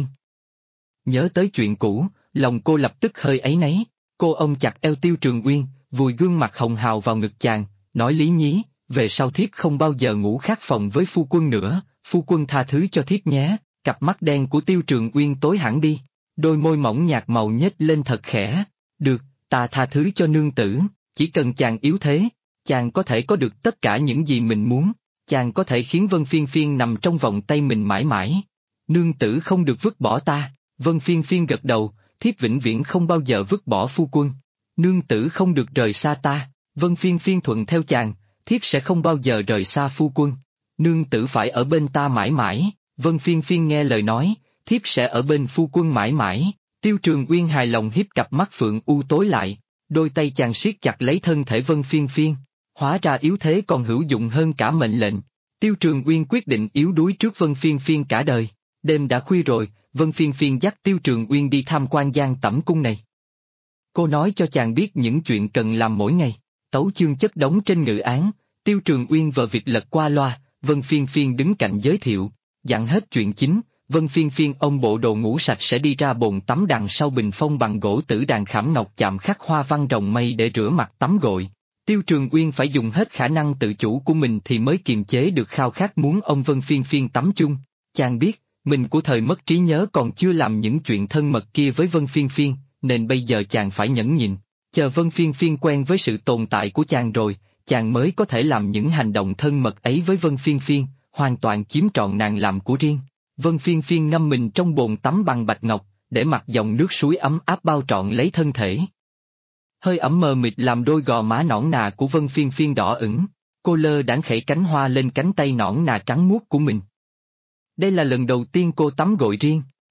[SPEAKER 2] Nhớ tới chuyện cũ, lòng cô lập tức hơi áy náy, cô ôm chặt eo Tiêu Trường Uyên, vùi gương mặt hồng hào vào ngực chàng, nói lý nhí, về sau thiếp không bao giờ ngủ khác phòng với phu quân nữa, phu quân tha thứ cho thiếp nhé. Cặp mắt đen của Tiêu Trường Uyên tối hẳn đi, đôi môi mỏng nhạt màu nhếch lên thật khẽ, được, ta tha thứ cho nương tử, chỉ cần chàng yếu thế, chàng có thể có được tất cả những gì mình muốn, chàng có thể khiến Vân Phiên Phiên nằm trong vòng tay mình mãi mãi. Nương tử không được vứt bỏ ta. Vân Phiên Phiên gật đầu, thiếp vĩnh viễn không bao giờ vứt bỏ phu quân. Nương tử không được rời xa ta. Vân Phiên Phiên thuận theo chàng, thiếp sẽ không bao giờ rời xa phu quân. Nương tử phải ở bên ta mãi mãi. Vân Phiên Phiên nghe lời nói, thiếp sẽ ở bên phu quân mãi mãi. Tiêu Trường Uyên hài lòng hiếp cặp mắt phượng u tối lại, đôi tay chàng siết chặt lấy thân thể Vân Phiên Phiên. Hóa ra yếu thế còn hữu dụng hơn cả mệnh lệnh. Tiêu Trường Uyên quyết định yếu đuối trước Vân Phiên Phiên cả đời. Đêm đã khuya rồi, Vân Phiên Phiên dắt Tiêu Trường Uyên đi tham quan Giang Tẩm Cung này. Cô nói cho chàng biết những chuyện cần làm mỗi ngày. Tấu chương chất đống trên ngự án, Tiêu Trường Uyên vờ việc lật qua loa, Vân Phiên Phiên đứng cạnh giới thiệu. Dặn hết chuyện chính, Vân Phiên Phiên ôm bộ đồ ngủ sạch sẽ đi ra bồn tắm đằng sau bình phong bằng gỗ tử đàn khảm ngọc chạm khắc hoa văn rồng mây để rửa mặt tắm gội. Tiêu Trường Uyên phải dùng hết khả năng tự chủ của mình thì mới kiềm chế được khao khát muốn ông Vân Phiên Phiên tắm chung. Chàng biết, mình của thời mất trí nhớ còn chưa làm những chuyện thân mật kia với Vân Phiên Phiên, nên bây giờ chàng phải nhẫn nhịn, chờ Vân Phiên Phiên quen với sự tồn tại của chàng rồi, chàng mới có thể làm những hành động thân mật ấy với Vân Phiên Phiên, hoàn toàn chiếm trọn nàng làm của riêng. Vân Phiên Phiên ngâm mình trong bồn tắm bằng bạch ngọc, để mặc dòng nước suối ấm áp bao trọn lấy thân thể. Hơi ẩm mờ mịt làm đôi gò má nõn nà của Vân Phiên Phiên đỏ ửng, cô lơ đãng khẩy cánh hoa lên cánh tay nõn nà trắng muốt của mình. Đây là lần đầu tiên cô tắm gội riêng,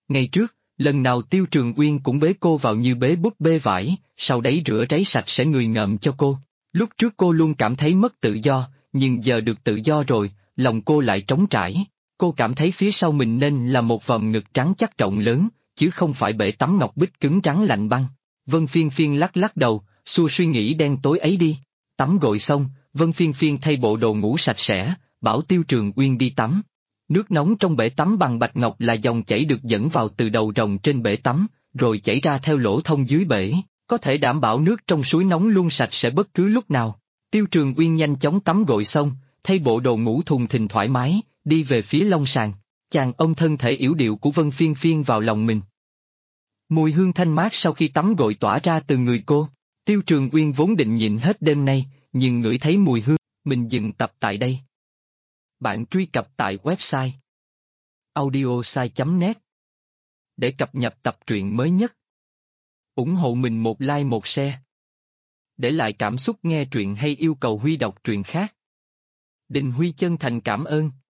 [SPEAKER 2] Ngày trước, lần nào Tiêu Trường Uyên cũng bế cô vào như bế búp bê vải, sau đấy rửa ráy sạch sẽ người ngợm cho cô. Lúc trước cô luôn cảm thấy mất tự do, nhưng giờ được tự do rồi, lòng cô lại trống trải. Cô cảm thấy phía sau mình nên là một vòm ngực trắng chắc rộng lớn, chứ không phải bể tắm ngọc bích cứng rắn lạnh băng. Vân Phiên Phiên lắc lắc đầu, xua suy nghĩ đen tối ấy đi. Tắm gội xong, Vân Phiên Phiên thay bộ đồ ngủ sạch sẽ, bảo Tiêu Trường Uyên đi tắm. Nước nóng trong bể tắm bằng bạch ngọc là dòng chảy được dẫn vào từ đầu rồng trên bể tắm, rồi chảy ra theo lỗ thông dưới bể, có thể đảm bảo nước trong suối nóng luôn sạch sẽ bất cứ lúc nào. Tiêu Trường Uyên nhanh chóng tắm gội xong, thay bộ đồ ngủ thùng thình thoải mái, đi về phía long sàn. Chàng ôm thân thể yểu điệu của Vân Phiên Phiên vào lòng mình. Mùi hương thanh mát sau khi tắm gội tỏa ra từ người cô. Tiêu Trường Uyên vốn định nhịn hết đêm nay, nhưng ngửi thấy mùi hương. Mình dừng tập tại đây. Bạn truy cập tại website audiosai.net để cập nhật tập truyện mới nhất. Ủng hộ mình một like một share. Để lại cảm xúc nghe truyện hay yêu cầu Huy đọc truyện khác. Đình Huy chân thành cảm ơn.